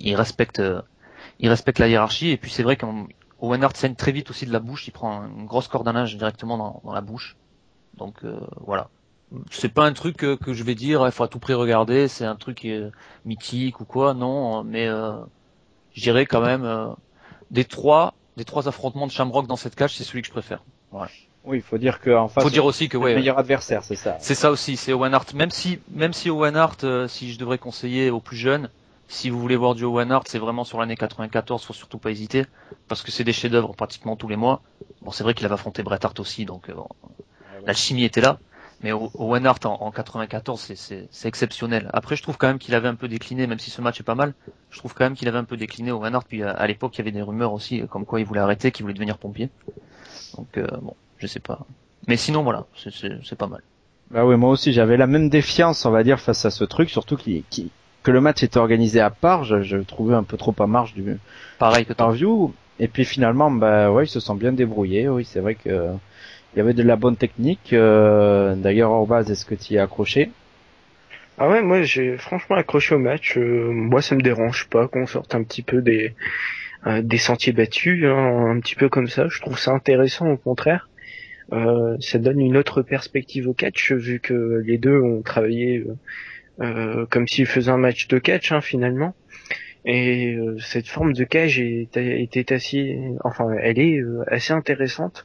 D: il respecte la hiérarchie. Et puis c'est vrai qu'Owen Hart saigne très vite aussi de la bouche. Il prend une grosse corde à linge directement dans la bouche. Donc voilà. C'est pas un truc que je vais dire, il faut à tout prix regarder. C'est un truc mythique ou quoi, non. Mais je dirais quand même des trois affrontements de Shamrock dans cette cage, c'est celui que je préfère. Voilà.
A: Oui, il faut dire qu'en face,
D: Faut dire aussi que
A: c'est le meilleur adversaire, c'est ça.
D: c'est ça aussi, c'est Owen Hart. Même si Owen Hart, si je devrais conseiller aux plus jeunes, si vous voulez voir du Owen Hart, c'est vraiment sur l'année 94, faut surtout pas hésiter, parce que c'est des chefs-d'œuvre pratiquement tous les mois. Bon, c'est vrai qu'il avait affronté Bret Hart aussi, donc bon, l'alchimie était là. Mais Owen Hart en 94, c'est exceptionnel. Après, je trouve quand même qu'il avait un peu décliné, même si ce match est pas mal. Je trouve quand même qu'il avait un peu décliné Owen Hart. Puis à l'époque, il y avait des rumeurs aussi, comme quoi il voulait arrêter, qu'il voulait devenir pompier. Donc bon, je sais pas. Mais sinon, voilà, c'est pas mal.
A: Bah oui, moi aussi, j'avais la même défiance, on va dire, face à ce truc, surtout que le match était organisé à part. Je le trouvais un peu trop à marge du
D: Pareil que toi.
A: pay-per-view. Et puis finalement, bah ouais, ils se sont bien débrouillés. Oui, c'est vrai que il y avait de la bonne technique. D'ailleurs, Orbaz, est-ce que tu y es accroché?
C: Ah ouais, moi j'ai franchement accroché au match. Moi ça me dérange pas qu'on sorte un petit peu des sentiers battus, hein, un petit peu comme ça. Je trouve ça intéressant au contraire. Ça donne une autre perspective au catch vu que les deux ont travaillé comme s'ils faisaient un match de catch hein, finalement. Et cette forme de cage était elle est assez intéressante.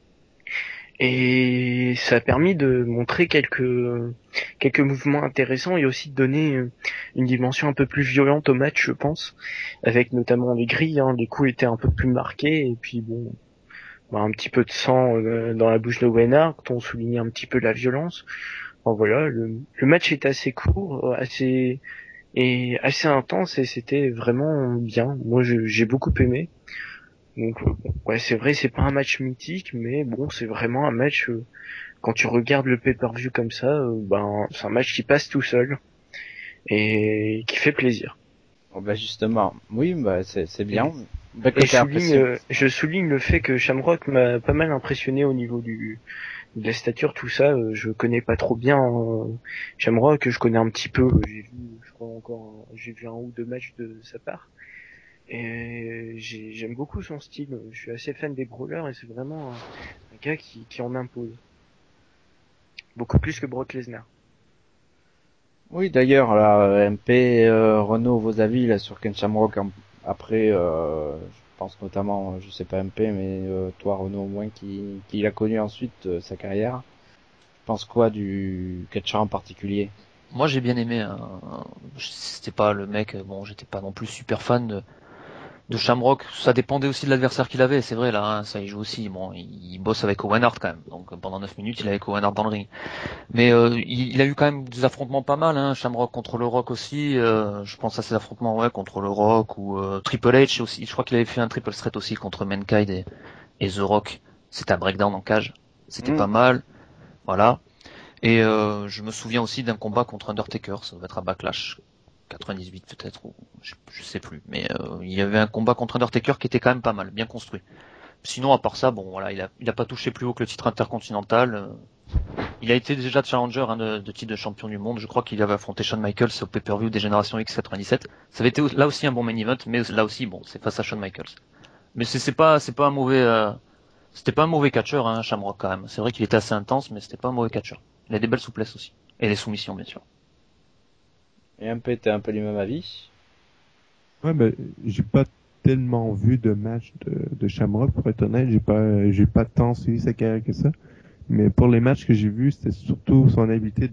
C: Et ça a permis de montrer quelques mouvements intéressants et aussi de donner une dimension un peu plus violente au match, je pense, avec notamment les grilles, hein, les coups étaient un peu plus marqués et puis bon, bah, un petit peu de sang dans la bouche de Owen Hart, on soulignait un petit peu la violence. Enfin, voilà, le match était assez court, assez intense et c'était vraiment bien. Moi, j'ai beaucoup aimé. Donc ouais, c'est vrai, c'est pas un match mythique, mais bon, c'est vraiment un match. Quand tu regardes le pay-per-view comme ça, ben c'est un match qui passe tout seul et qui fait plaisir.
A: Bon, bah justement, oui, bah c'est bien. Bah, que
C: Et
A: t'as apprécié.
C: je souligne le fait que Shamrock m'a pas mal impressionné au niveau de la stature, tout ça. Je connais pas trop bien Shamrock, je connais un petit peu. J'ai vu un ou deux matchs de sa part. Et j'aime beaucoup son style. Je suis assez fan des brawlers et c'est vraiment un gars qui en impose. Beaucoup plus que Brock Lesnar.
A: Oui, d'ailleurs, là, MP, Renaud, vos avis là sur Ken Shamrock après, je pense notamment, je sais pas MP, mais toi Renaud au moins qui l'a connu ensuite sa carrière. Tu penses quoi du catcheur en particulier?
D: Moi, j'ai bien aimé. Hein. C'était pas le mec. Bon, j'étais pas non plus super fan de Shamrock. Ça dépendait aussi de l'adversaire qu'il avait. C'est vrai là, hein, ça il joue aussi. Bon, il bosse avec Owen Hart quand même. Donc pendant 9 minutes, il est avec Owen Hart dans le ring. Mais il a eu quand même des affrontements pas mal. Hein. Shamrock contre le Rock aussi. Je pense à ces affrontements ouais contre le Rock ou Triple H aussi. Je crois qu'il avait fait un triple threat aussi contre Mankind et The Rock. C'était un breakdown en cage. C'était pas mal. Voilà. Et je me souviens aussi d'un combat contre Undertaker, ça doit être à Backlash 98 peut-être, ou je sais plus. Mais il y avait un combat contre Undertaker qui était quand même pas mal, bien construit. Sinon, à part ça, bon voilà, il a pas touché plus haut que le titre intercontinental. Il a été déjà challenger hein, de titre de champion du monde. Je crois qu'il avait affronté Shawn Michaels au pay-per-view des Générations X 97. Ça avait été là aussi un bon main event, mais là aussi bon, c'est face à Shawn Michaels. Mais c'est pas un mauvais c'était pas un mauvais catcheur, hein, Shamrock quand même. C'est vrai qu'il était assez intense, mais c'était pas un mauvais catcheur. Il a des belles souplesses aussi. Et des soumissions, bien sûr.
A: Et MP, t'as un peu les mêmes avis?
B: Ouais, ben, j'ai pas tellement vu de match de Shamrock, pour être honnête. J'ai pas tant suivi sa carrière que ça. Mais pour les matchs que j'ai vus, c'était surtout son habilité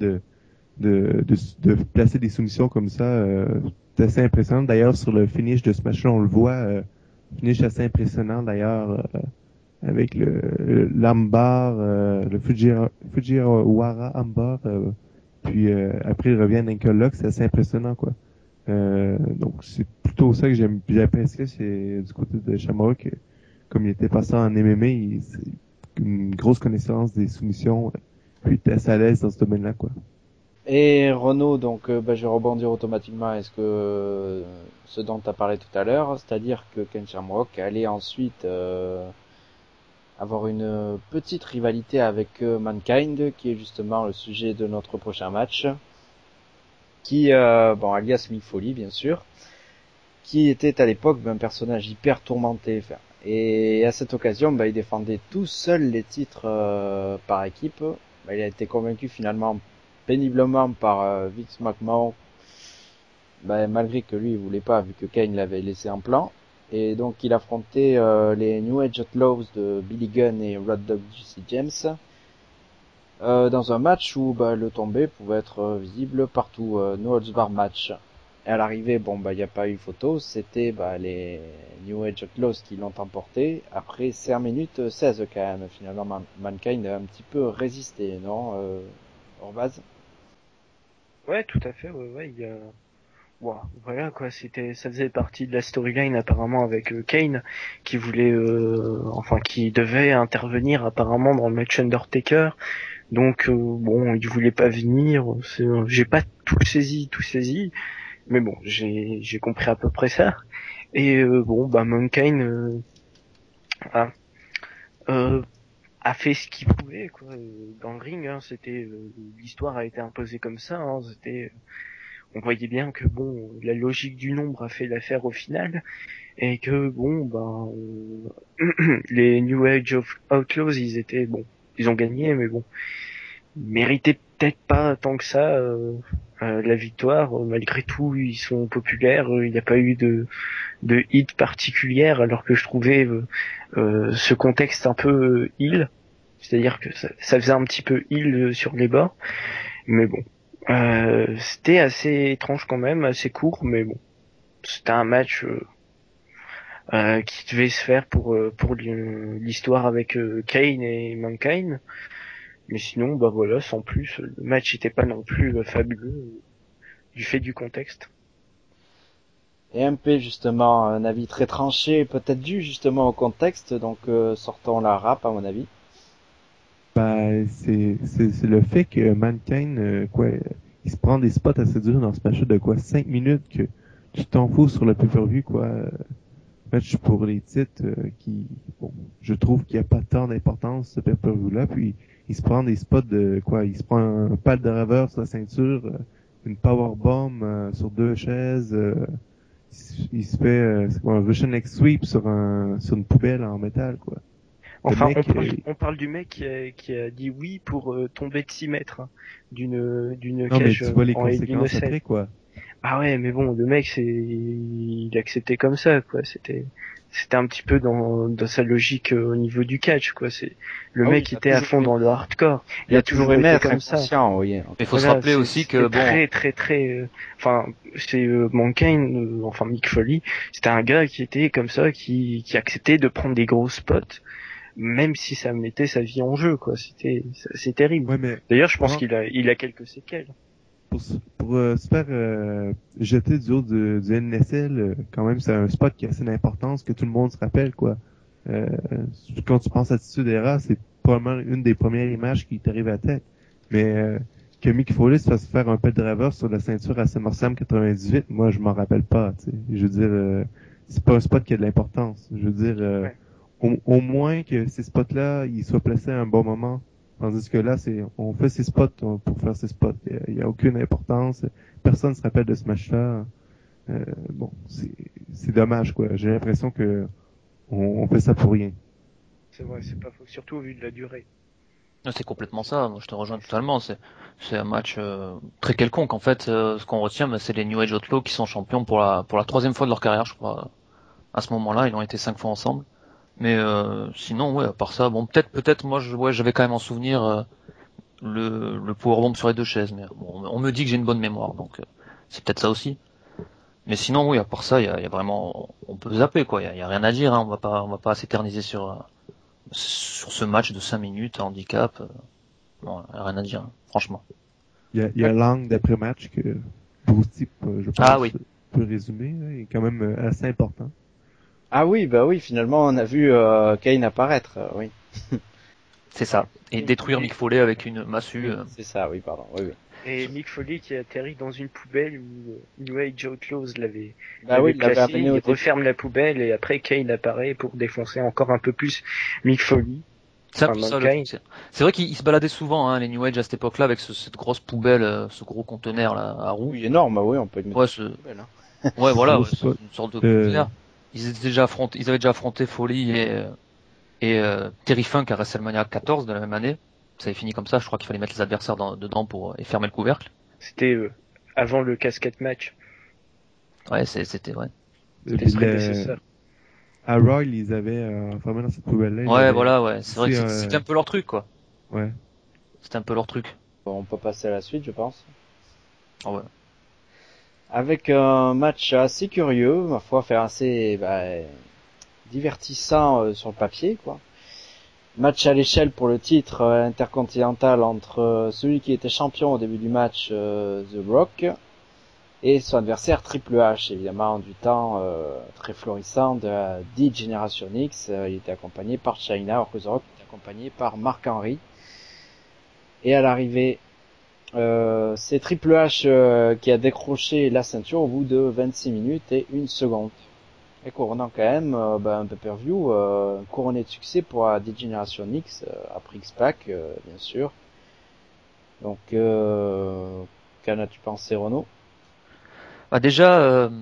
B: de placer des soumissions comme ça. C'est assez impressionnant. D'ailleurs, sur le finish de ce match-là, on le voit, finish assez impressionnant d'ailleurs, avec l'ambar, le Fujiwara ambar, puis après il revient à Ankle Lock, c'est assez impressionnant quoi. Donc c'est plutôt ça que j'ai apprécié, c'est du côté de Shamrock, comme il était passé en MMA, c'est une grosse connaissance des soumissions, puis il était assez à l'aise dans ce domaine-là quoi.
A: Et Renaud, donc je vais rebondir automatiquement à ce dont tu as parlé tout à l'heure, c'est-à-dire que Ken Shamrock allait ensuite avoir une petite rivalité avec Mankind, qui est justement le sujet de notre prochain match, qui, alias Mick Foley bien sûr, qui était à l'époque un personnage hyper tourmenté. Et à cette occasion, il défendait tout seul les titres par équipe. Il a été convaincu finalement péniblement par Vince McMahon, malgré que lui il voulait pas, vu que Kane l'avait laissé en plan. Et donc il affrontait les New Age Outlaws de Billy Gunn et Road Dogg Jesse James dans un match où le tombé pouvait être visible partout, no holds bar match. Et à l'arrivée, il n'y a pas eu photo, c'était les New Age Outlaws qui l'ont emporté après 5 minutes 16 quand même. Finalement, Mankind a un petit peu résisté, non, Orbaz?
C: Ouais, tout à fait, ouais, il y a... Wow, voilà quoi, ça faisait partie de la storyline apparemment avec Kane qui voulait, qui devait intervenir apparemment dans le match Undertaker. Donc il voulait pas venir. J'ai pas tout saisi, mais bon, j'ai compris à peu près ça. Et Mankind a fait ce qu'il pouvait quoi dans le ring. Hein, l'histoire a été imposée comme ça. Hein, on voyait bien que la logique du nombre a fait l'affaire au final, et que les New Age of Outlaws, ils ont gagné, mais ils méritaient peut-être pas tant que ça la victoire. Malgré tout, ils sont populaires. Il n'y a pas eu de hit particulière, alors que je trouvais ce contexte un peu heel, c'est-à-dire que ça faisait un petit peu heel sur les bords, mais bon. C'était assez étrange quand même, assez court, mais bon, c'était un match qui devait se faire pour l'histoire avec Kane et Mankind, mais sinon voilà, sans plus, le match était pas non plus fabuleux du fait du contexte.
A: Et MP justement, un avis très tranché, peut-être dû justement au contexte, donc sortons la rap à mon avis.
B: C'est le fait que Mankind, il se prend des spots assez durs dans ce match de 5 minutes que tu t'en fous sur le pay-per-view, match pour les titres je trouve qu'il n'y a pas tant d'importance ce pay-per-view-là, puis il se prend des spots il se prend un pal de raveur sur la ceinture, une powerbomb sur 2 chaises, il se fait un Russian leg sweep sur une poubelle en métal, quoi.
C: Enfin, on parle du mec qui a dit oui pour tomber de 6 mètres hein, d'une
B: non,
C: cage
B: mais tu vois les
C: en
B: conséquences après, quoi.
C: Ah ouais, mais bon, le mec, il acceptait comme ça, quoi. C'était un petit peu dans sa logique au niveau du catch, quoi. Le mec était à fond dans le hardcore.
A: Il a toujours aimé être inconscient, oui.
D: Il faut se rappeler aussi que
C: très, c'est Mankind, Mick Foley, c'était un gars qui était comme ça, qui acceptait de prendre des gros spots, même si ça mettait sa vie en jeu, quoi. C'est terrible.
B: Ouais, mais
C: d'ailleurs, je pense qu'il a quelques séquelles.
B: Pour se faire jeter du haut du NSL, quand même, c'est un spot qui a assez d'importance, que tout le monde se rappelle, quoi. Quand tu penses à Attitude Era, c'est probablement une des premières images qui t'arrive à la tête. Mais que Mick Foley se fasse faire un pet driver sur la ceinture à SummerSlam 98, moi, je m'en rappelle pas, tu sais. Je veux dire, c'est pas un spot qui a de l'importance. Je veux dire, au moins que ces spots-là, ils soient placés à un bon moment. Tandis que là, on fait ces spots pour faire ces spots. Il y a aucune importance. Personne ne se rappelle de ce match-là. C'est dommage, quoi. J'ai l'impression que on fait ça pour rien.
C: C'est vrai, c'est pas faux. Surtout au vu de la durée.
D: C'est complètement ça. Moi, je te rejoins totalement. C'est un match très quelconque. En fait, ce qu'on retient, c'est les New Age Outlaws qui sont champions pour la 3e fois de leur carrière, je crois. À ce moment-là, ils ont été 5 fois ensemble. Mais sinon, ouais, à part ça, peut-être, moi, j'avais quand même en souvenir le powerbomb sur les 2 chaises. Mais bon, on me dit que j'ai une bonne mémoire, donc c'est peut-être ça aussi. Mais sinon, oui, à part ça, il y a vraiment, on peut zapper, quoi. Il y a rien à dire. Hein. On va pas s'éterniser sur ce match de 5 minutes à handicap. Non, y a rien à dire, hein, franchement.
B: Il y a l'angle d'après-match que Bruce, je pense, peut résumer. Il est quand même assez important.
A: Ah oui, finalement, on a vu Kane apparaître, oui.
D: C'est ça. Et détruire Mick Foley avec une massue.
A: C'est ça, oui, pardon. Oui.
C: Et Mick Foley qui atterrit dans une poubelle où New Age Outlaws l'avait
A: Bah oui, il l'avait
C: placé,
A: amené
C: il
A: au début.
C: referme la poubelle et après Kane apparaît pour défoncer encore un peu plus Mick Foley.
D: C'est
C: Enfin,
D: ça,
C: Mankind.
D: c'est vrai qu'ils se baladaient souvent, hein, les New Age à cette époque-là, avec cette grosse poubelle, ce gros conteneur là à roues.
A: Oui, énorme, oui, on peut le mettre
D: Ouais,
A: dans la poubelle, hein.
D: ouais, voilà,
B: Gros
D: ouais, c'est
B: spot.
D: une sorte de
B: Euh,
D: conteneur. Ils avaient déjà affronté Foley et Terry Funk à WrestleMania 14 de la même année. Ça avait fini comme ça. Je crois qu'il fallait mettre les adversaires dedans pour et fermer le couvercle.
C: C'était avant le casquette match,
D: Ouais, c'était ouais.
C: les prédécesseurs.
B: à Royal, ils avaient, enfin, dans cette poubelle-là, ils
D: Ouais,
B: avaient
D: voilà, ouais. C'est vrai
B: poussé
D: que c'était un peu leur truc, quoi.
B: ouais.
D: C'était un peu leur truc.
A: Bon, on peut passer à la suite, je pense.
D: Ah ouais.
A: Avec un match assez curieux, ma foi, faire assez divertissant sur le papier, quoi. Match à l'échelle pour le titre intercontinental entre celui qui était champion au début du match, The Rock, et son adversaire Triple H, évidemment du temps très florissant de la D-Generation X. Il était accompagné par Chyna, alors que The Rock était accompagné par Mark Henry. Et à l'arrivée, c'est Triple H qui a décroché la ceinture au bout de 26 minutes et 1 seconde. Et couronnant quand même un pay-per-view couronné de succès pour la D-Generation X, après X-Pac, bien sûr. Donc, qu'en as-tu pensé, Renaud?
D: Bah déjà,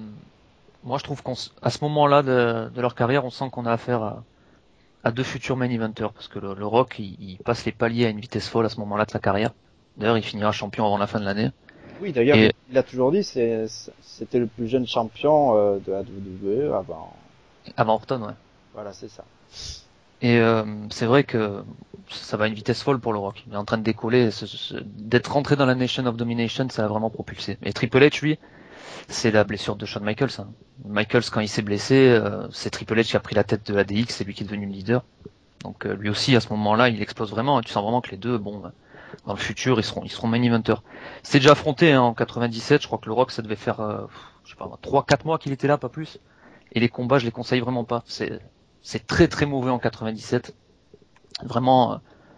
D: moi je trouve à ce moment-là de leur carrière, on sent qu'on a affaire à deux futurs main eventers parce que le Rock il passe les paliers à une vitesse folle à ce moment-là de sa carrière. D'ailleurs, il finira champion avant la fin de l'année.
A: Oui, d'ailleurs,
D: Et
A: il a toujours dit, c'était le plus jeune champion de la WWE avant.
D: avant Orton, ouais.
A: Voilà, c'est ça.
D: Et c'est vrai que ça va à une vitesse folle pour le Rock. Il est en train de décoller. D'être rentré dans la Nation of Domination, ça a vraiment propulsé. Et Triple H, lui, c'est la blessure de Shawn Michaels. Hein. Michaels, quand il s'est blessé, c'est Triple H qui a pris la tête de ADX, c'est lui qui est devenu le leader. Donc lui aussi, à ce moment-là, il explose vraiment. Et tu sens vraiment que les deux, bon, dans le futur, ils seront main eventers. C'est déjà affronté hein, en 97. Je crois que le Rock, ça devait faire, je sais pas, 3-4 mois qu'il était là, pas plus. Et les combats, je les conseille vraiment pas. C'est très très mauvais en 97. Vraiment,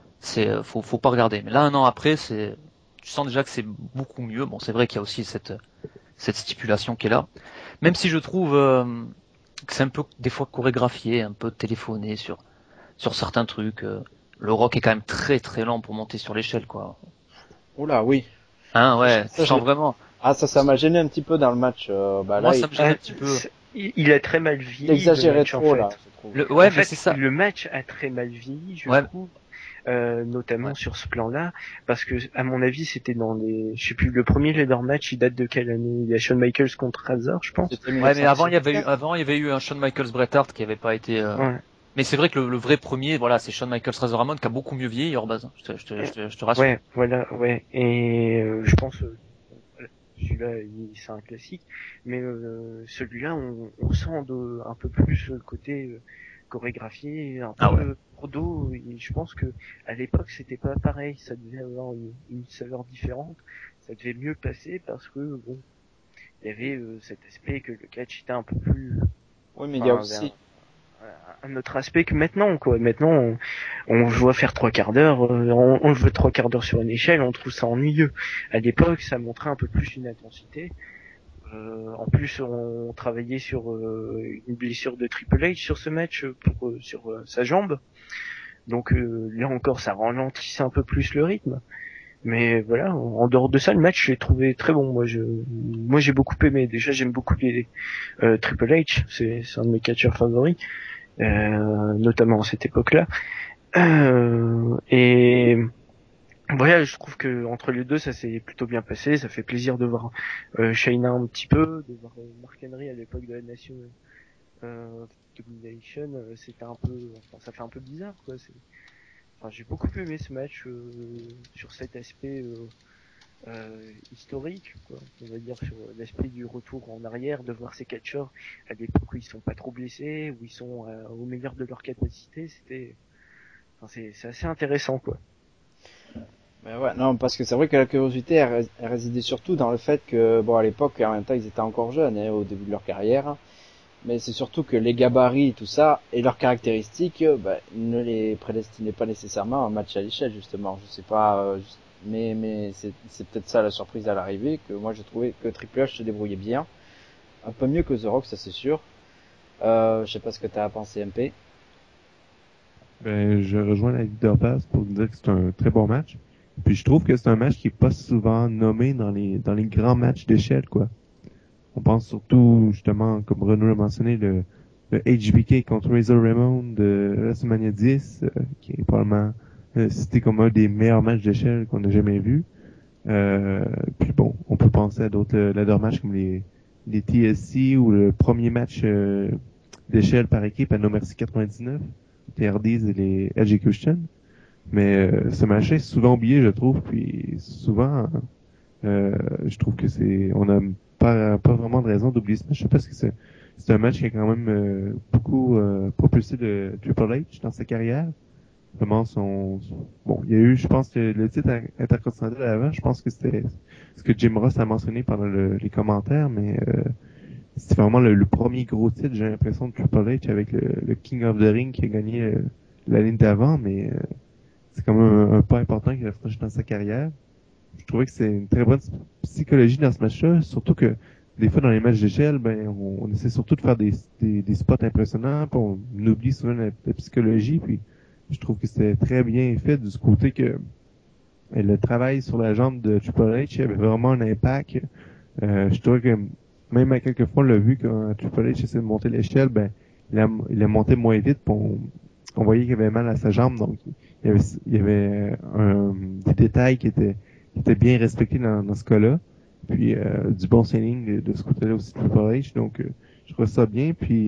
D: faut pas regarder. Mais là, un an après, tu sens déjà que c'est beaucoup mieux. Bon, c'est vrai qu'il y a aussi cette stipulation qui est là. Même si je trouve que c'est un peu des fois chorégraphié, un peu téléphoné sur certains trucs. Le Rock est quand même très très lent pour monter sur l'échelle, quoi.
A: Oula, oui.
D: Hein, ouais,
A: Ça,
D: tu sens vraiment.
A: Ah, ça m'a gêné un petit peu dans le match.
D: Moi,
A: Là,
D: ça me gêne un petit peu.
C: Il a très mal
A: il
C: vieilli le
A: exagérait
C: match,
A: trop,
C: en fait.
A: là, je trouve.
D: Ouais,
C: En
D: mais
C: fait,
D: c'est ça.
C: le match a très mal vieilli, je
D: Ouais.
C: trouve, notamment
D: Ouais.
C: sur ce plan-là, parce que à mon avis, c'était dans les, je sais plus, le premier ladder match, il date de quelle année? Il y a Shawn Michaels contre Razor, je pense.
A: C'était
D: Ouais, mais avant il y
A: 1974.
D: avait eu un Shawn Michaels Bret Hart qui avait pas été.
C: Ouais.
D: Mais c'est vrai que le vrai premier, voilà, c'est Shawn Michaels Razor Ramon qui a beaucoup mieux vieilli hors base. Je te rassure.
C: Ouais, voilà, ouais. Et je pense, celui-là, c'est un classique, mais celui-là, on sent un peu plus le côté chorégraphié, un
D: Ah ouais.
C: peu prodo. Et je pense que à l'époque, c'était pas pareil. Ça devait avoir une saveur différente. Ça devait mieux passer parce que bon, il y avait cet aspect que le catch était un peu plus,
A: Oui, mais il y a
C: enfin,
A: aussi,
C: un autre aspect que maintenant, quoi. Maintenant, on voit faire 3/4 d'heure, on veut 3/4 d'heure sur une échelle, on trouve ça ennuyeux. À l'époque, ça montrait un peu plus une intensité. En plus, on travaillait sur une blessure de Triple H sur ce match, sur sa jambe. Donc là encore, ça ralentissait un peu plus le rythme. Mais voilà, en dehors de ça, le match, j'ai trouvé très bon. Moi, j'ai beaucoup aimé. Déjà, j'aime beaucoup les Triple H. C'est un de mes catcheurs favoris, notamment à cette époque-là. Et voilà, je trouve que entre les deux, ça s'est plutôt bien passé. Ça fait plaisir de voir Shayna un petit peu, de voir Mark Henry à l'époque de la Nation Domination. C'était un peu, enfin, ça fait un peu bizarre, quoi. Enfin, j'ai beaucoup aimé ce match sur cet aspect historique, quoi. On va dire sur l'aspect du retour en arrière, de voir ces catcheurs à l'époque où ils sont pas trop blessés, où ils sont au meilleur de leur capacité. Enfin, c'est assez intéressant, quoi.
A: mais ouais, non, parce que c'est vrai que la curiosité, elle résidait surtout dans le fait que, bon, à l'époque, en même temps, ils étaient encore jeunes, hein, au début de leur carrière. Mais c'est surtout que les gabarits, tout ça, et leurs caractéristiques, ne les prédestinaient pas nécessairement à un match à l'échelle, justement. Je sais pas, mais c'est peut-être ça la surprise à l'arrivée, que moi j'ai trouvé que Triple H se débrouillait bien, un peu mieux que The Rock, ça c'est sûr. Je sais pas ce que t'as à penser, MP.
B: Ben, je rejoins la Leader Pass pour dire que c'est un très bon match. Puis je trouve que c'est un match qui est pas souvent nommé dans les grands matchs d'échelle, quoi. On pense surtout, justement, comme Renaud l'a mentionné, le HBK contre Razor Ramon de WrestleMania 10, qui est probablement cité comme un des meilleurs matchs d'échelle qu'on a jamais vu. Puis bon, on peut penser à d'autres ladder matchs comme les TSC ou le premier match d'échelle par équipe à No Mercy 99, les Hardys et les Edge Christian. Mais ce match est souvent oublié, je trouve, puis souvent, je trouve que on a pas vraiment de raison d'oublier ce match parce que c'est un match qui a quand même beaucoup propulsé de Triple H dans sa carrière. Vraiment bon, il y a eu, je pense, le titre intercontinental avant, je pense que c'était ce que Jim Ross a mentionné pendant les commentaires, mais c'était vraiment le premier gros titre, j'ai l'impression, de Triple H avec le King of the Ring qui a gagné la ligne d'avant, mais c'est quand même un pas important qu'il a franchi dans sa carrière. Je trouvais que c'est une très bonne psychologie dans ce match-là, surtout que des fois dans les matchs d'échelle, ben on essaie surtout de faire des spots impressionnants, puis on oublie souvent la psychologie, puis je trouve que c'était très bien fait du côté que le travail sur la jambe de Triple H avait vraiment un impact. Je trouvais que même à quelques fois on l'a vu quand Triple H essayait de monter l'échelle, il a monté moins vite, puis on voyait qu'il avait mal à sa jambe, donc il y avait des détails qui étaient bien respectés dans ce cas-là. Puis du bon selling de ce côté-là aussi de Triple H, donc je trouvais ça bien. Puis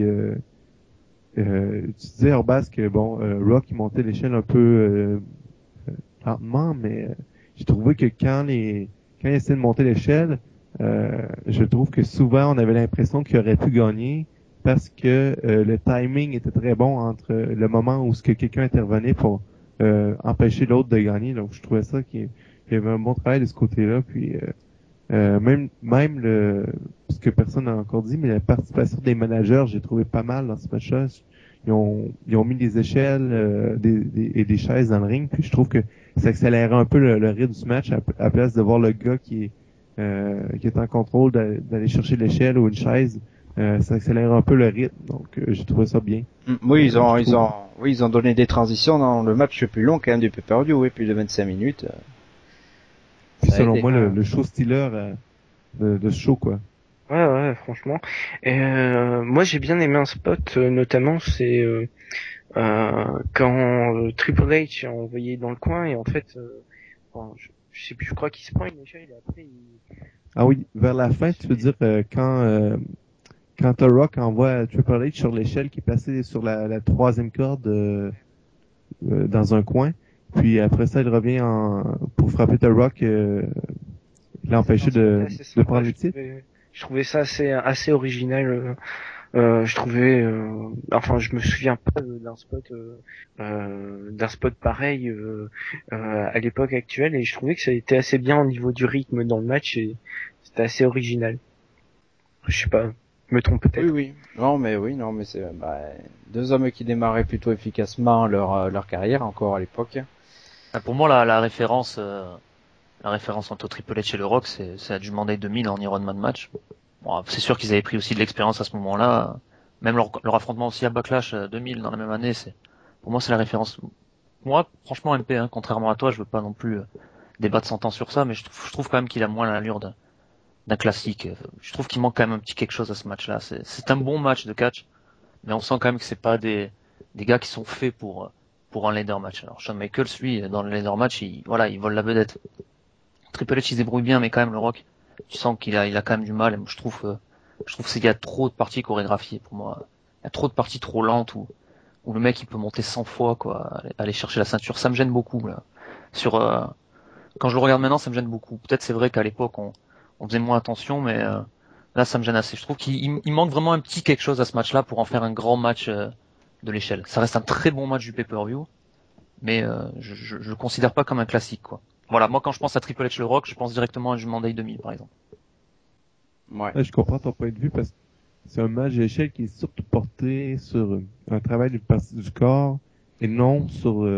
B: tu disais Orbas que Rock il montait l'échelle un peu lentement, mais j'ai trouvé que quand il essayait de monter l'échelle, je trouve que souvent on avait l'impression qu'il aurait pu gagner parce que le timing était très bon entre le moment où ce que quelqu'un intervenait pour empêcher l'autre de gagner. Donc je trouvais ça qu'il y avait un bon travail de ce côté-là. Puis même ce que personne n'a encore dit, mais la participation des managers, j'ai trouvé pas mal dans ce match-là. Ils ont mis des échelles et des chaises dans le ring, puis je trouve que ça accélérait un peu le rythme du match à place de voir le gars qui est en contrôle d'aller chercher l'échelle ou une chaise. Ça accélère un peu le rythme, donc j'ai trouvé ça bien.
A: Oui, ils ont donné des transitions dans le match le plus long quand même du pay-per-view, oui, plus de 25 minutes.
B: Puis selon moi, le show stealer de ce show, quoi.
C: Ouais, franchement. Et moi, j'ai bien aimé un spot, notamment, c'est quand Triple H est envoyé dans le coin et en fait, je sais plus, je crois qu'il se prend une échelle et après
B: Ah oui, vers la fin, tu veux dire quand The Rock envoie Triple H sur l'échelle qui est placée sur la troisième corde dans un coin, puis après ça, il revient pour frapper The Rock, il l'a empêché de prendre le titre.
C: Je trouvais ça assez original. Je trouvais, enfin, je me souviens pas d'un spot pareil à l'époque actuelle, et je trouvais que ça était assez bien au niveau du rythme dans le match et c'était assez original. Je sais pas, je me trompe peut-être.
A: Oui. Non, mais c'est deux hommes qui démarraient plutôt efficacement leur carrière encore à l'époque.
D: Pour moi, la référence entre Triple H et le Rock, c'est à Judgment Day 2000 en Iron Man match. Bon, c'est sûr qu'ils avaient pris aussi de l'expérience à ce moment-là. Même leur affrontement aussi à Backlash 2000 dans la même année, pour moi c'est la référence. Moi, franchement, MP, hein, contrairement à toi, je veux pas non plus débattre 100 ans sur ça, mais je trouve quand même qu'il a moins l'allure d'un classique. Je trouve qu'il manque quand même un petit quelque chose à ce match-là. C'est un bon match de catch, mais on sent quand même que c'est pas des gars qui sont faits pour un ladder match. Alors Shawn Michaels, lui, dans le ladder match, il vole la vedette. Triple H il se débrouille bien, mais quand même le Rock, tu sens qu'il a quand même du mal. Et moi, je trouve qu'il y a trop de parties chorégraphiées pour moi. Il y a trop de parties trop lentes où le mec il peut monter 100 fois quoi, aller chercher la ceinture. Ça me gêne beaucoup là. Quand je le regarde maintenant, ça me gêne beaucoup. Peut-être c'est vrai qu'à l'époque on faisait moins attention, mais là ça me gêne assez. Je trouve qu'il manque vraiment un petit quelque chose à ce match-là pour en faire un grand match de l'échelle. Ça reste un très bon match du pay-per-view, mais je le considère pas comme un classique quoi. Voilà, moi quand je pense à Triple H le Rock, je pense directement à Judgment Day 2000 par exemple.
A: Ouais.
B: Je comprends ton point de vue parce que c'est un match d'échelle qui est surtout porté sur un travail d'une partie du corps et non sur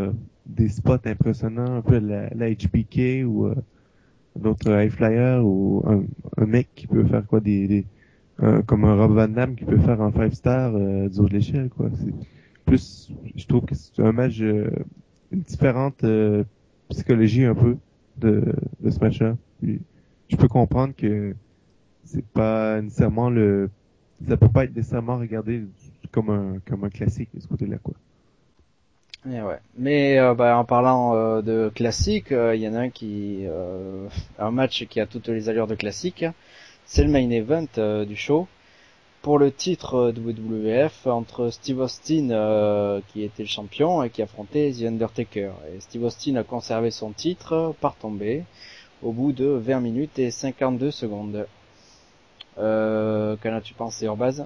B: des spots impressionnants, un peu la HBK ou d'autres high flyers ou un mec qui peut faire quoi comme un Rob Van Dam qui peut faire un 5-star du haut de l'échelle quoi. C'est plus, je trouve que c'est un match une différente psychologie un peu de ce match-là. Puis, je peux comprendre que c'est pas nécessairement ça peut pas être nécessairement regardé comme un classique de ce côté-là quoi.
A: Et ouais. Mais en parlant de classique, il y en a un match qui a toutes les allures de classique. C'est le main event du show pour le titre WWF entre Steve Austin qui était le champion et qui affrontait The Undertaker. Et Steve Austin a conservé son titre par tombée au bout de 20 minutes et 52 secondes. Qu'en as-tu pensé, Urbaz?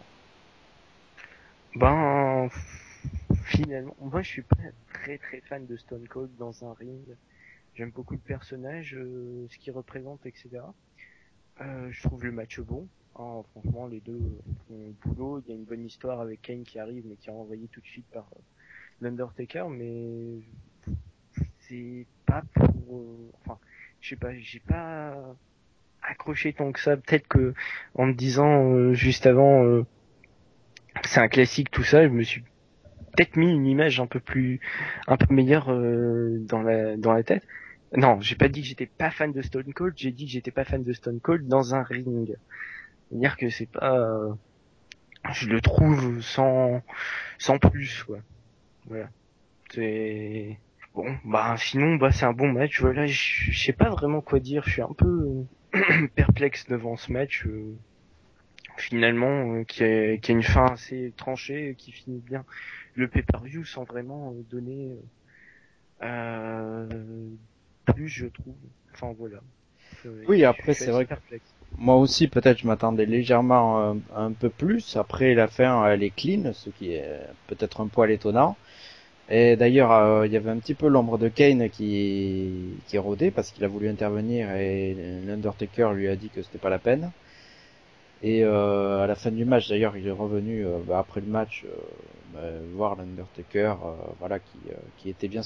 C: Ben, finalement, moi je suis pas très très fan de Stone Cold dans un ring. J'aime beaucoup le personnage, ce qu'il représente, etc. Je trouve le match bon. Hein, franchement, les deux font le boulot. Il y a une bonne histoire avec Kane qui arrive, mais qui est envoyé tout de suite par l'Undertaker. Mais c'est pas pour... enfin, je sais pas, j'ai pas accroché tant que ça. Peut-être que en me disant juste avant, c'est un classique tout ça, je me suis peut-être mis une image un peu meilleure dans la tête. Non, j'ai pas dit que j'étais pas fan de Stone Cold, j'ai dit que j'étais pas fan de Stone Cold dans un ring. C'est-à-dire que c'est pas, je le trouve sans plus, quoi. Voilà. C'est, bon, sinon, c'est un bon match. Voilà, je sais pas vraiment quoi dire. Je suis un peu perplexe devant ce match, finalement, qui a une fin assez tranchée, qui finit bien le pay-per-view sans vraiment donner, plus, je trouve. Enfin, voilà.
A: Oui, après
C: Je suis
A: c'est
C: assez
A: vrai que
C: perplexe.
A: moi aussi peut-être je m'attendais légèrement un peu plus. Après la fin elle est clean, ce qui est peut-être un poil étonnant. Et d'ailleurs il y avait un petit peu l'ombre de Kane qui rôdait parce qu'il a voulu intervenir et l'Undertaker lui a dit que c'était pas la peine. Et à la fin du match d'ailleurs il est revenu après le match voir l'Undertaker voilà qui était bien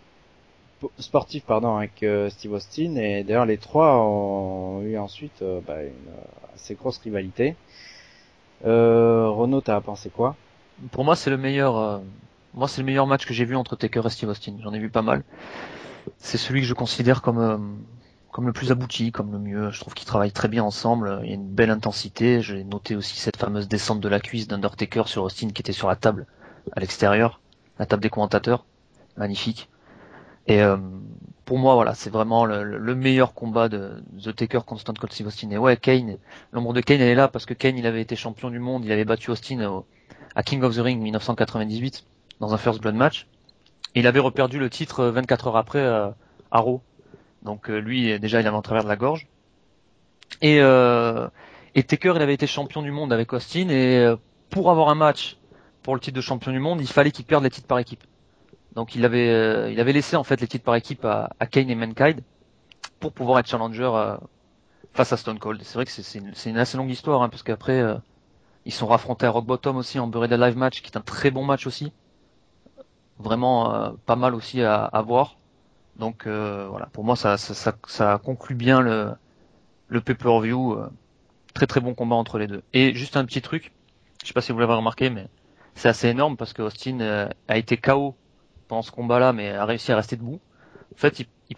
A: sportif pardon avec Steve Austin, et d'ailleurs les trois ont eu ensuite une assez grosse rivalité. Renaud, t'as pensé quoi?
D: Pour moi, c'est le meilleur match que j'ai vu entre Taker et Steve Austin. J'en ai vu pas mal. C'est celui que je considère comme le plus abouti, comme le mieux. Je trouve qu'ils travaillent très bien ensemble. Il y a une belle intensité. J'ai noté aussi cette fameuse descente de la cuisse d'Undertaker sur Austin qui était sur la table à l'extérieur, la table des commentateurs. Magnifique. Et pour moi, voilà, c'est vraiment le meilleur combat de The Taker contre Stone Cold Steve Austin. Et ouais, Kane, l'ombre de Kane, elle est là parce que Kane, il avait été champion du monde, il avait battu Austin à King of the Ring 1998 dans un First Blood match. Et il avait reperdu le titre 24 heures après à Raw. Donc lui, déjà, il avait en travers de la gorge. Et, euh, et Taker, il avait été champion du monde avec Austin. Et pour avoir un match pour le titre de champion du monde, il fallait qu'il perde les titres par équipe. Donc il avait laissé en fait les titres par équipe à Kane et Mankind pour pouvoir être challenger face à Stone Cold. C'est vrai que c'est une assez longue histoire, hein, parce qu'après ils sont raffrontés à Rock Bottom aussi en Buried Alive match, qui est un très bon match aussi, vraiment pas mal aussi à voir. Donc voilà, pour moi ça conclut bien le pay-per-view. Très très bon combat entre les deux. Et juste un petit truc, je sais pas si vous l'avez remarqué, mais c'est assez énorme parce que Austin a été KO pendant ce combat-là, mais a réussi à rester debout. En fait, il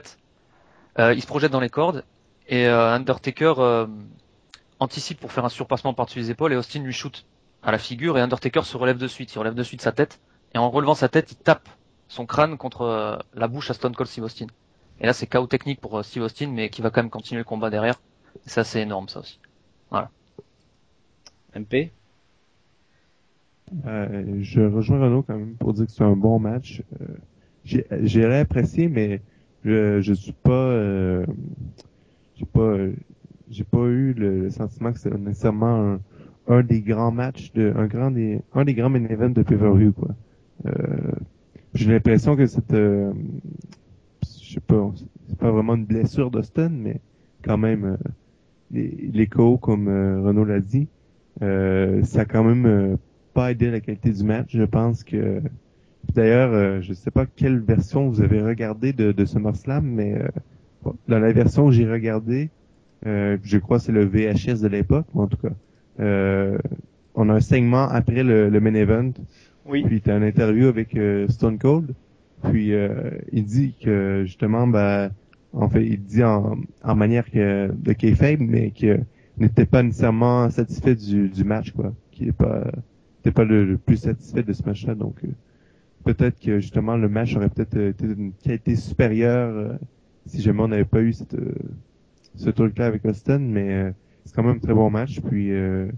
D: se projette dans les cordes et Undertaker anticipe pour faire un surpassement par-dessus les épaules et Austin lui shoot à la figure et Undertaker se relève de suite. Il relève de suite sa tête et en relevant sa tête, il tape son crâne contre la bouche à Stone Cold Steve Austin. Et là, c'est KO technique pour Steve Austin, mais qui va quand même continuer le combat derrière. Et ça, c'est énorme, ça aussi. Voilà.
A: MP?
B: Je rejoins Renaud quand même pour dire que c'est un bon match. J'ai apprécié, mais je suis pas, j'ai pas, j'ai pas eu le sentiment que c'est nécessairement un des grands matchs un des grands main events de pay-per-view quoi. Euh, j'ai l'impression que je sais pas, c'est pas vraiment une blessure d'Austin, mais quand même les KO comme Renaud l'a dit, ça a quand même pas aidé la qualité du match. Je pense que D'ailleurs, je sais pas quelle version vous avez regardé de SummerSlam, mais dans la version que j'ai regardée, je crois que c'est le VHS de l'époque, mais en tout cas, on a un segment après le main event,
A: Oui.
B: puis t'as une interview avec Stone Cold, puis il dit que justement, en fait, il dit en manière de kayfabe, mais que n'était pas nécessairement satisfait du match, quoi, qu'il n'était pas le plus satisfait de ce match-là, donc peut-être que justement le match aurait peut-être été d'une qualité supérieure si jamais on n'avait pas eu ce truc-là avec Austin, mais c'est quand même un très bon match. Puis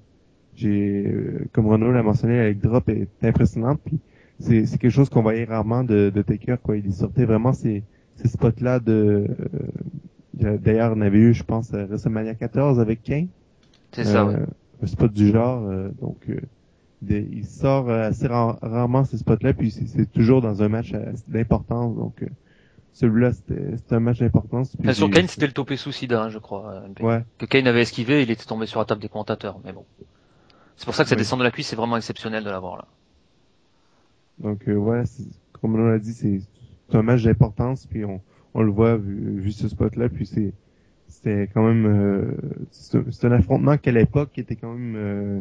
B: comme Renaud l'a mentionné, la leg drop est impressionnante. Puis c'est quelque chose qu'on voyait rarement de Taker, quoi. Il sortait vraiment ces spots-là d'ailleurs on avait eu, je pense, à WrestleMania 14 avec Kane.
D: C'est ça, ouais.
B: Un spot du genre, il sort assez rarement ces spots-là, puis c'est toujours dans un match d'importance. Donc celui-là, c'était un match d'importance.
D: Enfin, sur Kane, c'était le topé suicida, hein, je crois.
B: Ouais.
D: Que Kane avait esquivé, il était tombé sur la table des commentateurs. Mais bon, c'est pour ça que cette descente de la cuisse, c'est vraiment exceptionnel de l'avoir là.
B: Donc ouais, comme on l'a dit, c'est un match d'importance, puis on le voit vu ce spot-là, puis c'était quand même c'est un affrontement qu'à l'époque était quand même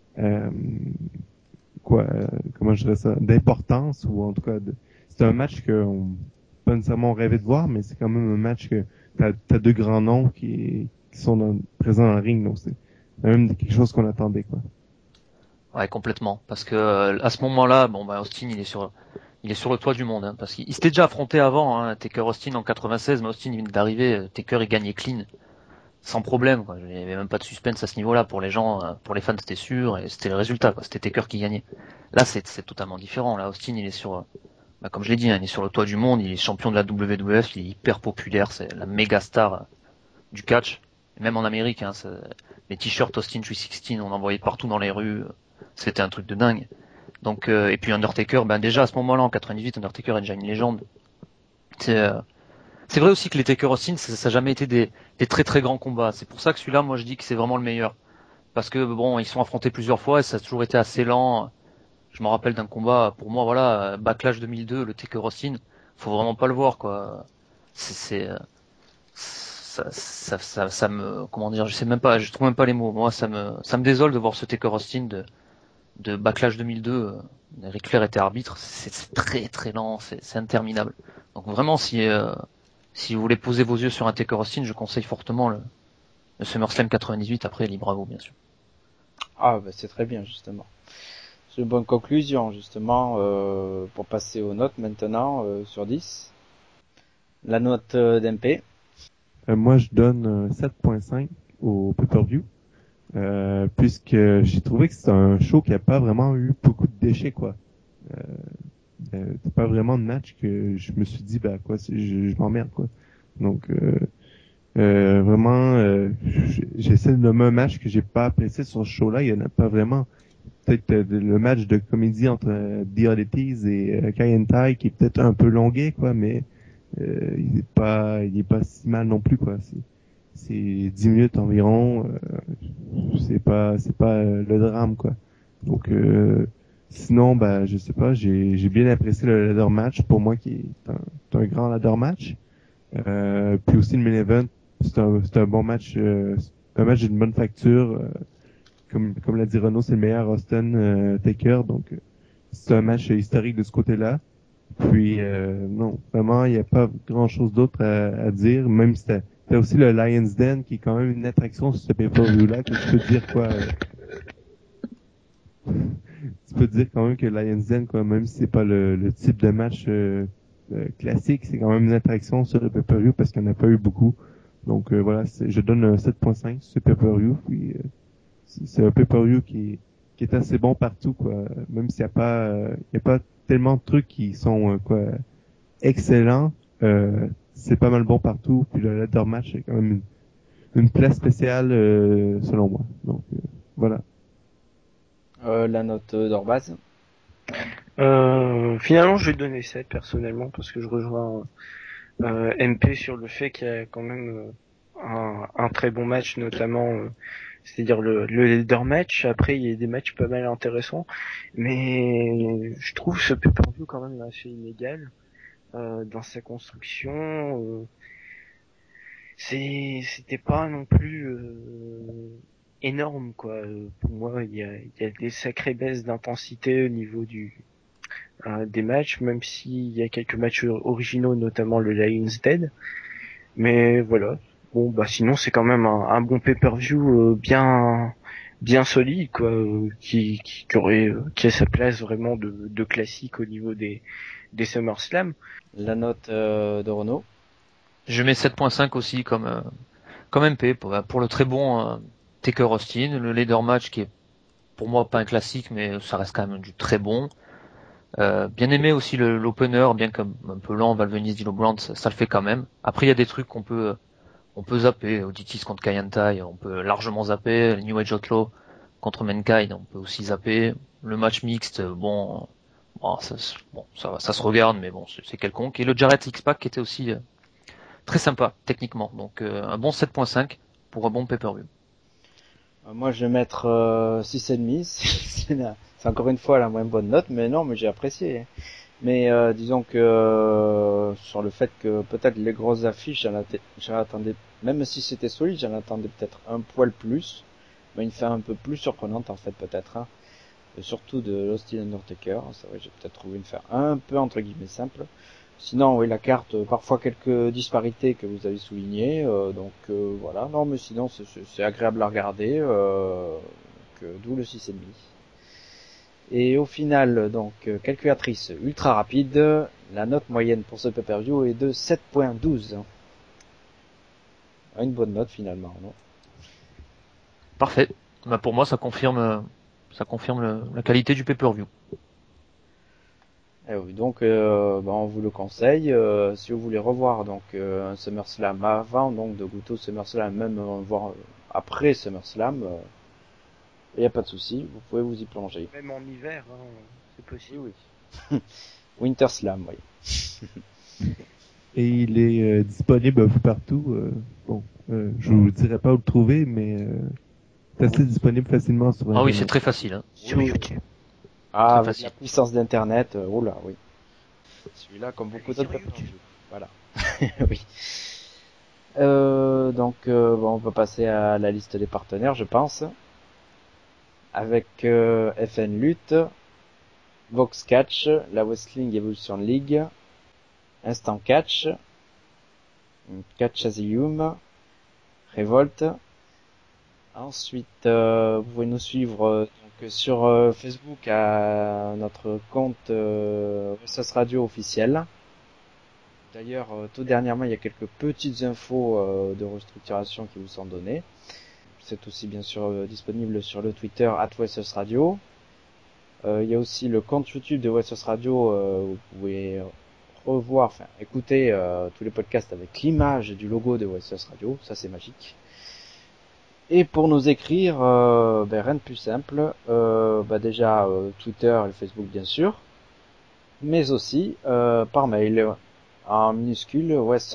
B: comment je dirais ça, d'importance, ou en tout cas c'est un match que pas nécessairement on rêvait de voir, mais c'est quand même un match que t'as deux grands noms qui sont présents dans le ring, donc c'est quand même quelque chose qu'on attendait, quoi.
D: Ouais, complètement. Parce que à ce moment-là, Austin, il est sur le toit du monde, hein, parce qu'il s'était déjà affronté avant, hein, Taker Austin en 96, mais Austin vient d'arriver, Taker il gagnait clean, sans problème, quoi. Il n'y avait même pas de suspense à ce niveau-là pour les gens, pour les fans c'était sûr, et c'était le résultat, quoi. C'était Taker qui gagnait. Là, c'est totalement différent. Là, Austin, il est sur, comme je l'ai dit, hein, il est sur le toit du monde, il est champion de la WWF, il est hyper populaire, c'est la méga star du catch, et même en Amérique, hein, les t-shirts Austin 316, on en voyait partout dans les rues, c'était un truc de dingue. Donc et puis Undertaker, déjà à ce moment-là en 98, Undertaker est déjà une légende. C'est vrai aussi que les Taker Austin, ça a jamais été des très très grands combats. C'est pour ça que celui-là, moi je dis que c'est vraiment le meilleur, parce que bon, ils sont affrontés plusieurs fois et ça a toujours été assez lent. Je me rappelle d'un combat, pour moi, voilà, Backlash 2002, le Taker Austin, faut vraiment pas le voir, quoi. Ça me, comment dire, je sais même pas, je trouve même pas les mots. Moi, ça me désole de voir ce Taker Austin de Backlash 2002. Ric Flair était arbitre, c'est très très lent, c'est interminable. Donc vraiment, si vous voulez poser vos yeux sur un Taker Austin, je conseille fortement le SummerSlam 98, après Libre à vous, bien sûr.
A: Ah, c'est très bien, justement. C'est une bonne conclusion, justement, pour passer aux notes maintenant, sur 10. La note d'MP.
B: Moi, je donne 7.5 au pay-per-view, puisque j'ai trouvé que c'est un show qui a pas vraiment eu beaucoup de déchets, quoi. C'est pas vraiment de match que je me suis dit, je m'emmerde, quoi. Donc, vraiment, j'essaie de nommer un match que j'ai pas apprécié sur ce show-là. Il y en a pas vraiment. Peut-être le match de comédie entre The Oddities et Kai Tai qui est peut-être un peu longué, quoi, mais il est pas si mal non plus, quoi. C'est 10 minutes environ. C'est pas le drame, quoi. Donc sinon, je sais pas, j'ai bien apprécié le ladder match, pour moi qui est un grand ladder match. Puis aussi le main event, c'est un bon match, un match d'une bonne facture. Comme l'a dit Renaud, c'est le meilleur Austin Taker, donc c'est un match historique de ce côté-là. Puis non, vraiment, il n'y a pas grand-chose d'autre à dire, même si t'as aussi le Lions Den qui est quand même une attraction sur ce pay-per-view-là, que tu peux te dire quoi. Tu peux te dire quand même que Lions Den, quoi, même si c'est pas le type de match classique, c'est quand même une attraction sur le pay-per-view parce qu'il n'y en a pas eu beaucoup. Donc voilà, je donne un 7.5 sur ce pay-per-view, puis c'est un pay-per-view qui est assez bon partout, quoi. Même s'il y a pas tellement de trucs qui sont excellents, c'est pas mal bon partout. Puis le ladder match est quand même une place spéciale selon moi. Donc voilà.
A: La note d'Orbaz.
C: Finalement, je vais donner 7 personnellement parce que je rejoins MP sur le fait qu'il y a quand même un très bon match, notamment c'est-à-dire le leader match. Après, il y a des matchs pas mal intéressants, mais je trouve ce pay-per-view quand même assez inégal dans sa construction. C'était pas non plus énorme, quoi. Pour moi, il y a des sacrées baisses d'intensité au niveau des matchs, même s'il y a quelques matchs originaux, notamment le Lions Den. Mais voilà. Bon, bah sinon c'est quand même un bon pay-per-view bien solide, quoi, qui a sa place vraiment de classique au niveau des SummerSlam.
A: La note de Renault.
D: Je mets 7.5 aussi comme MP pour le très bon Taker Austin, le leader match qui est pour moi pas un classique mais ça reste quand même du très bon. Bien aimé aussi l'opener, bien qu'un peu lent, Val Venis, Dino Brand, ça le fait quand même. Après il y a des trucs on peut zapper, Auditis contre Kaientai, on peut largement zapper, le New Age Outlaw contre Mankind, on peut aussi zapper. Le match mixte, ça se regarde, mais bon, c'est quelconque. Et le Jarrett X-Pac qui était aussi très sympa, techniquement. Donc un bon 7.5 pour un bon pay-per-view.
A: Moi, je vais mettre 6,5. C'est encore une fois la moins bonne note, mais non, mais j'ai apprécié. Mais disons que sur le fait que peut-être les grosses affiches, j'en attendais, même si c'était solide, j'en attendais peut-être un poil plus, mais une fin un peu plus surprenante en fait peut-être, hein. Et surtout de Austin Undertaker. C'est vrai, j'ai peut-être trouvé une fin un peu entre guillemets simple. Sinon, oui, la carte, parfois quelques disparités que vous avez soulignées, donc voilà. Non, mais sinon c'est agréable à regarder, d'où le 6,5. Et au final, donc, calculatrice ultra rapide, la note moyenne pour ce pay-per-view est de 7.12. Une bonne note finalement, non?
D: Parfait. Bah, pour moi, ça confirme la qualité du pay-per-view.
A: Eh oui, donc, on vous le conseille. Si vous voulez revoir donc un SummerSlam avant donc de goûter au SummerSlam, même voir après SummerSlam, il n'y a pas de souci, vous pouvez vous y plonger.
C: Même en hiver, hein, c'est possible.
A: Oui, oui. Winter Slam, oui.
B: Et il est disponible un peu partout. Je vous dirai pas où le trouver, mais c'est assez disponible facilement sur
D: Ah oui,
B: Internet.
D: c'est très facile. Hein.
C: Sur YouTube.
A: Ah,
D: Très
A: avec
D: facile.
A: la puissance d'Internet, oh là, oui. Celui-là, comme beaucoup
C: Allez
A: d'autres
C: sur
A: pay-per-view.
C: YouTube.
A: Voilà. Oui. On peut passer à la liste des partenaires, je pense. Avec FN Lutte, Vox Catch, la Wrestling Evolution League, Instant Catch, Catch Asylum, Revolt. Ensuite, vous pouvez nous suivre donc, sur Facebook à notre compte Wessos Radio officiel. D'ailleurs, tout dernièrement, il y a quelques petites infos de restructuration qui vous sont données. C'est aussi bien sûr disponible sur le Twitter @WesosRadio. Il y a aussi le compte YouTube de Wessos Radio où vous pouvez écouter tous les podcasts avec l'image du logo de Wessos Radio. Ça, c'est magique. Et pour nous écrire, rien de plus simple. Déjà Twitter et Facebook bien sûr, mais aussi par mail en minuscule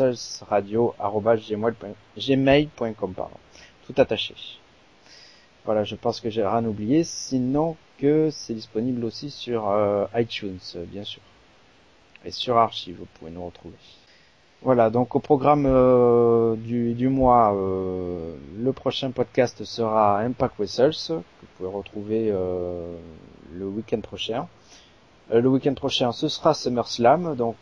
A: wesosradio@gmail.com, tout attaché. Voilà, je pense que j'ai rien oublié, sinon que c'est disponible aussi sur iTunes, bien sûr, et sur Archive, vous pouvez nous retrouver. Voilà, donc au programme du mois, le prochain podcast sera Impact Wrestles, que vous pouvez retrouver le week-end prochain. Le week-end prochain, ce sera SummerSlam, donc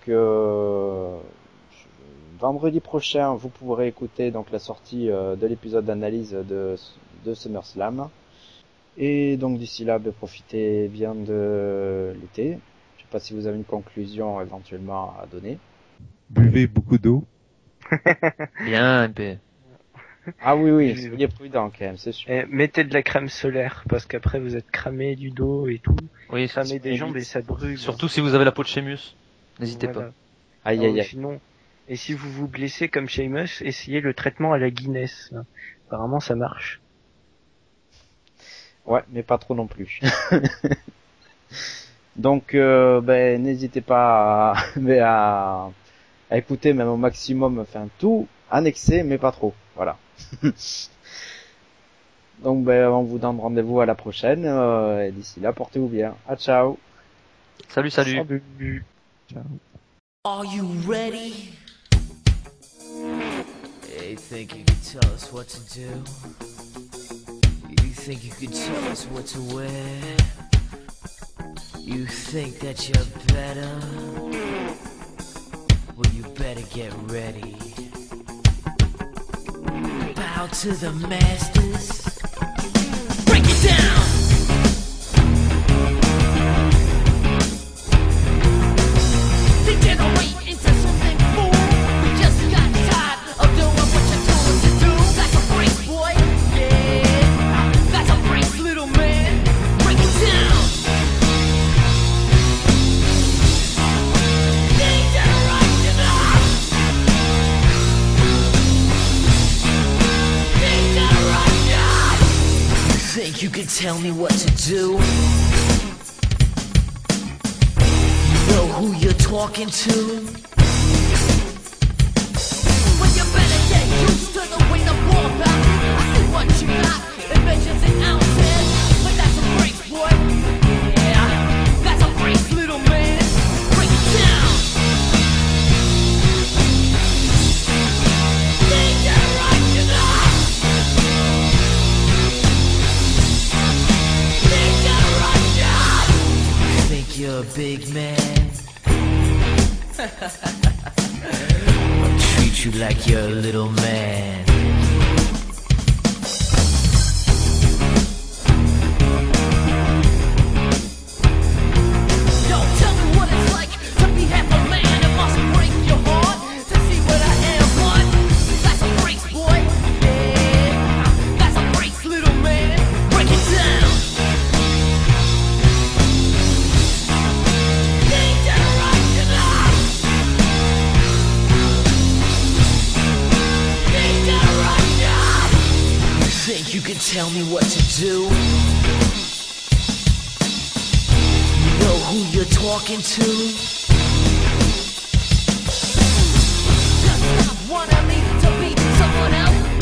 A: vendredi prochain, vous pourrez écouter donc la sortie de l'épisode d'analyse de SummerSlam. Et donc d'ici là, profitez bien de l'été. Je sais pas si vous avez une conclusion éventuellement à donner.
B: Buvez beaucoup d'eau.
D: Bien, MP.
A: Ah oui, soyez prudent quand même, c'est sûr.
C: Mettez de la crème solaire, parce qu'après vous êtes cramé du dos et tout.
D: Oui,
C: Cramé des jambes et ça brûle.
D: surtout si vous avez la peau de Sheamus, n'hésitez
C: Voilà.
D: pas.
A: Aïe.
C: Sinon, et si vous vous blessez comme Sheamus, essayez le traitement à la Guinness. Apparemment ça marche.
A: Ouais, mais pas trop non plus. Donc, n'hésitez pas à écouter même au maximum, enfin tout annexé, mais pas trop. Voilà. Donc, on vous donne rendez-vous à la prochaine. Et d'ici là, portez-vous bien. À ciao.
D: Salut.
C: Salut.
B: Ciao.
E: Are you ready? You think you can tell us what to do? You think you can tell us what to wear? You think that you're better? Well, you better get ready. Bow to the masters. Break it down! Degenerate into something cool. We just got tired of doing what you told us to do. That's a break, boy. Yeah, that's a break, little man. Break it down. Degeneration. Degeneration. You think you can tell me what to do? Know who you're talking to? Well, you better get used to the way the ball bounces. I see what you got, inventions and ounces. But that's a break, boy. Yeah, that's a break, little man. Break it down. Degeneration. Degeneration. Think you're a big man? I'll treat you like you're a little man. Yo, tell me what it's like to be half a man. It must break your heart to see what I am, what? That's a break, boy. Yeah, that's a break, little man. Break it down. Think you can tell me what to do? You know who you're talking to? Just stop wanting me to be someone else.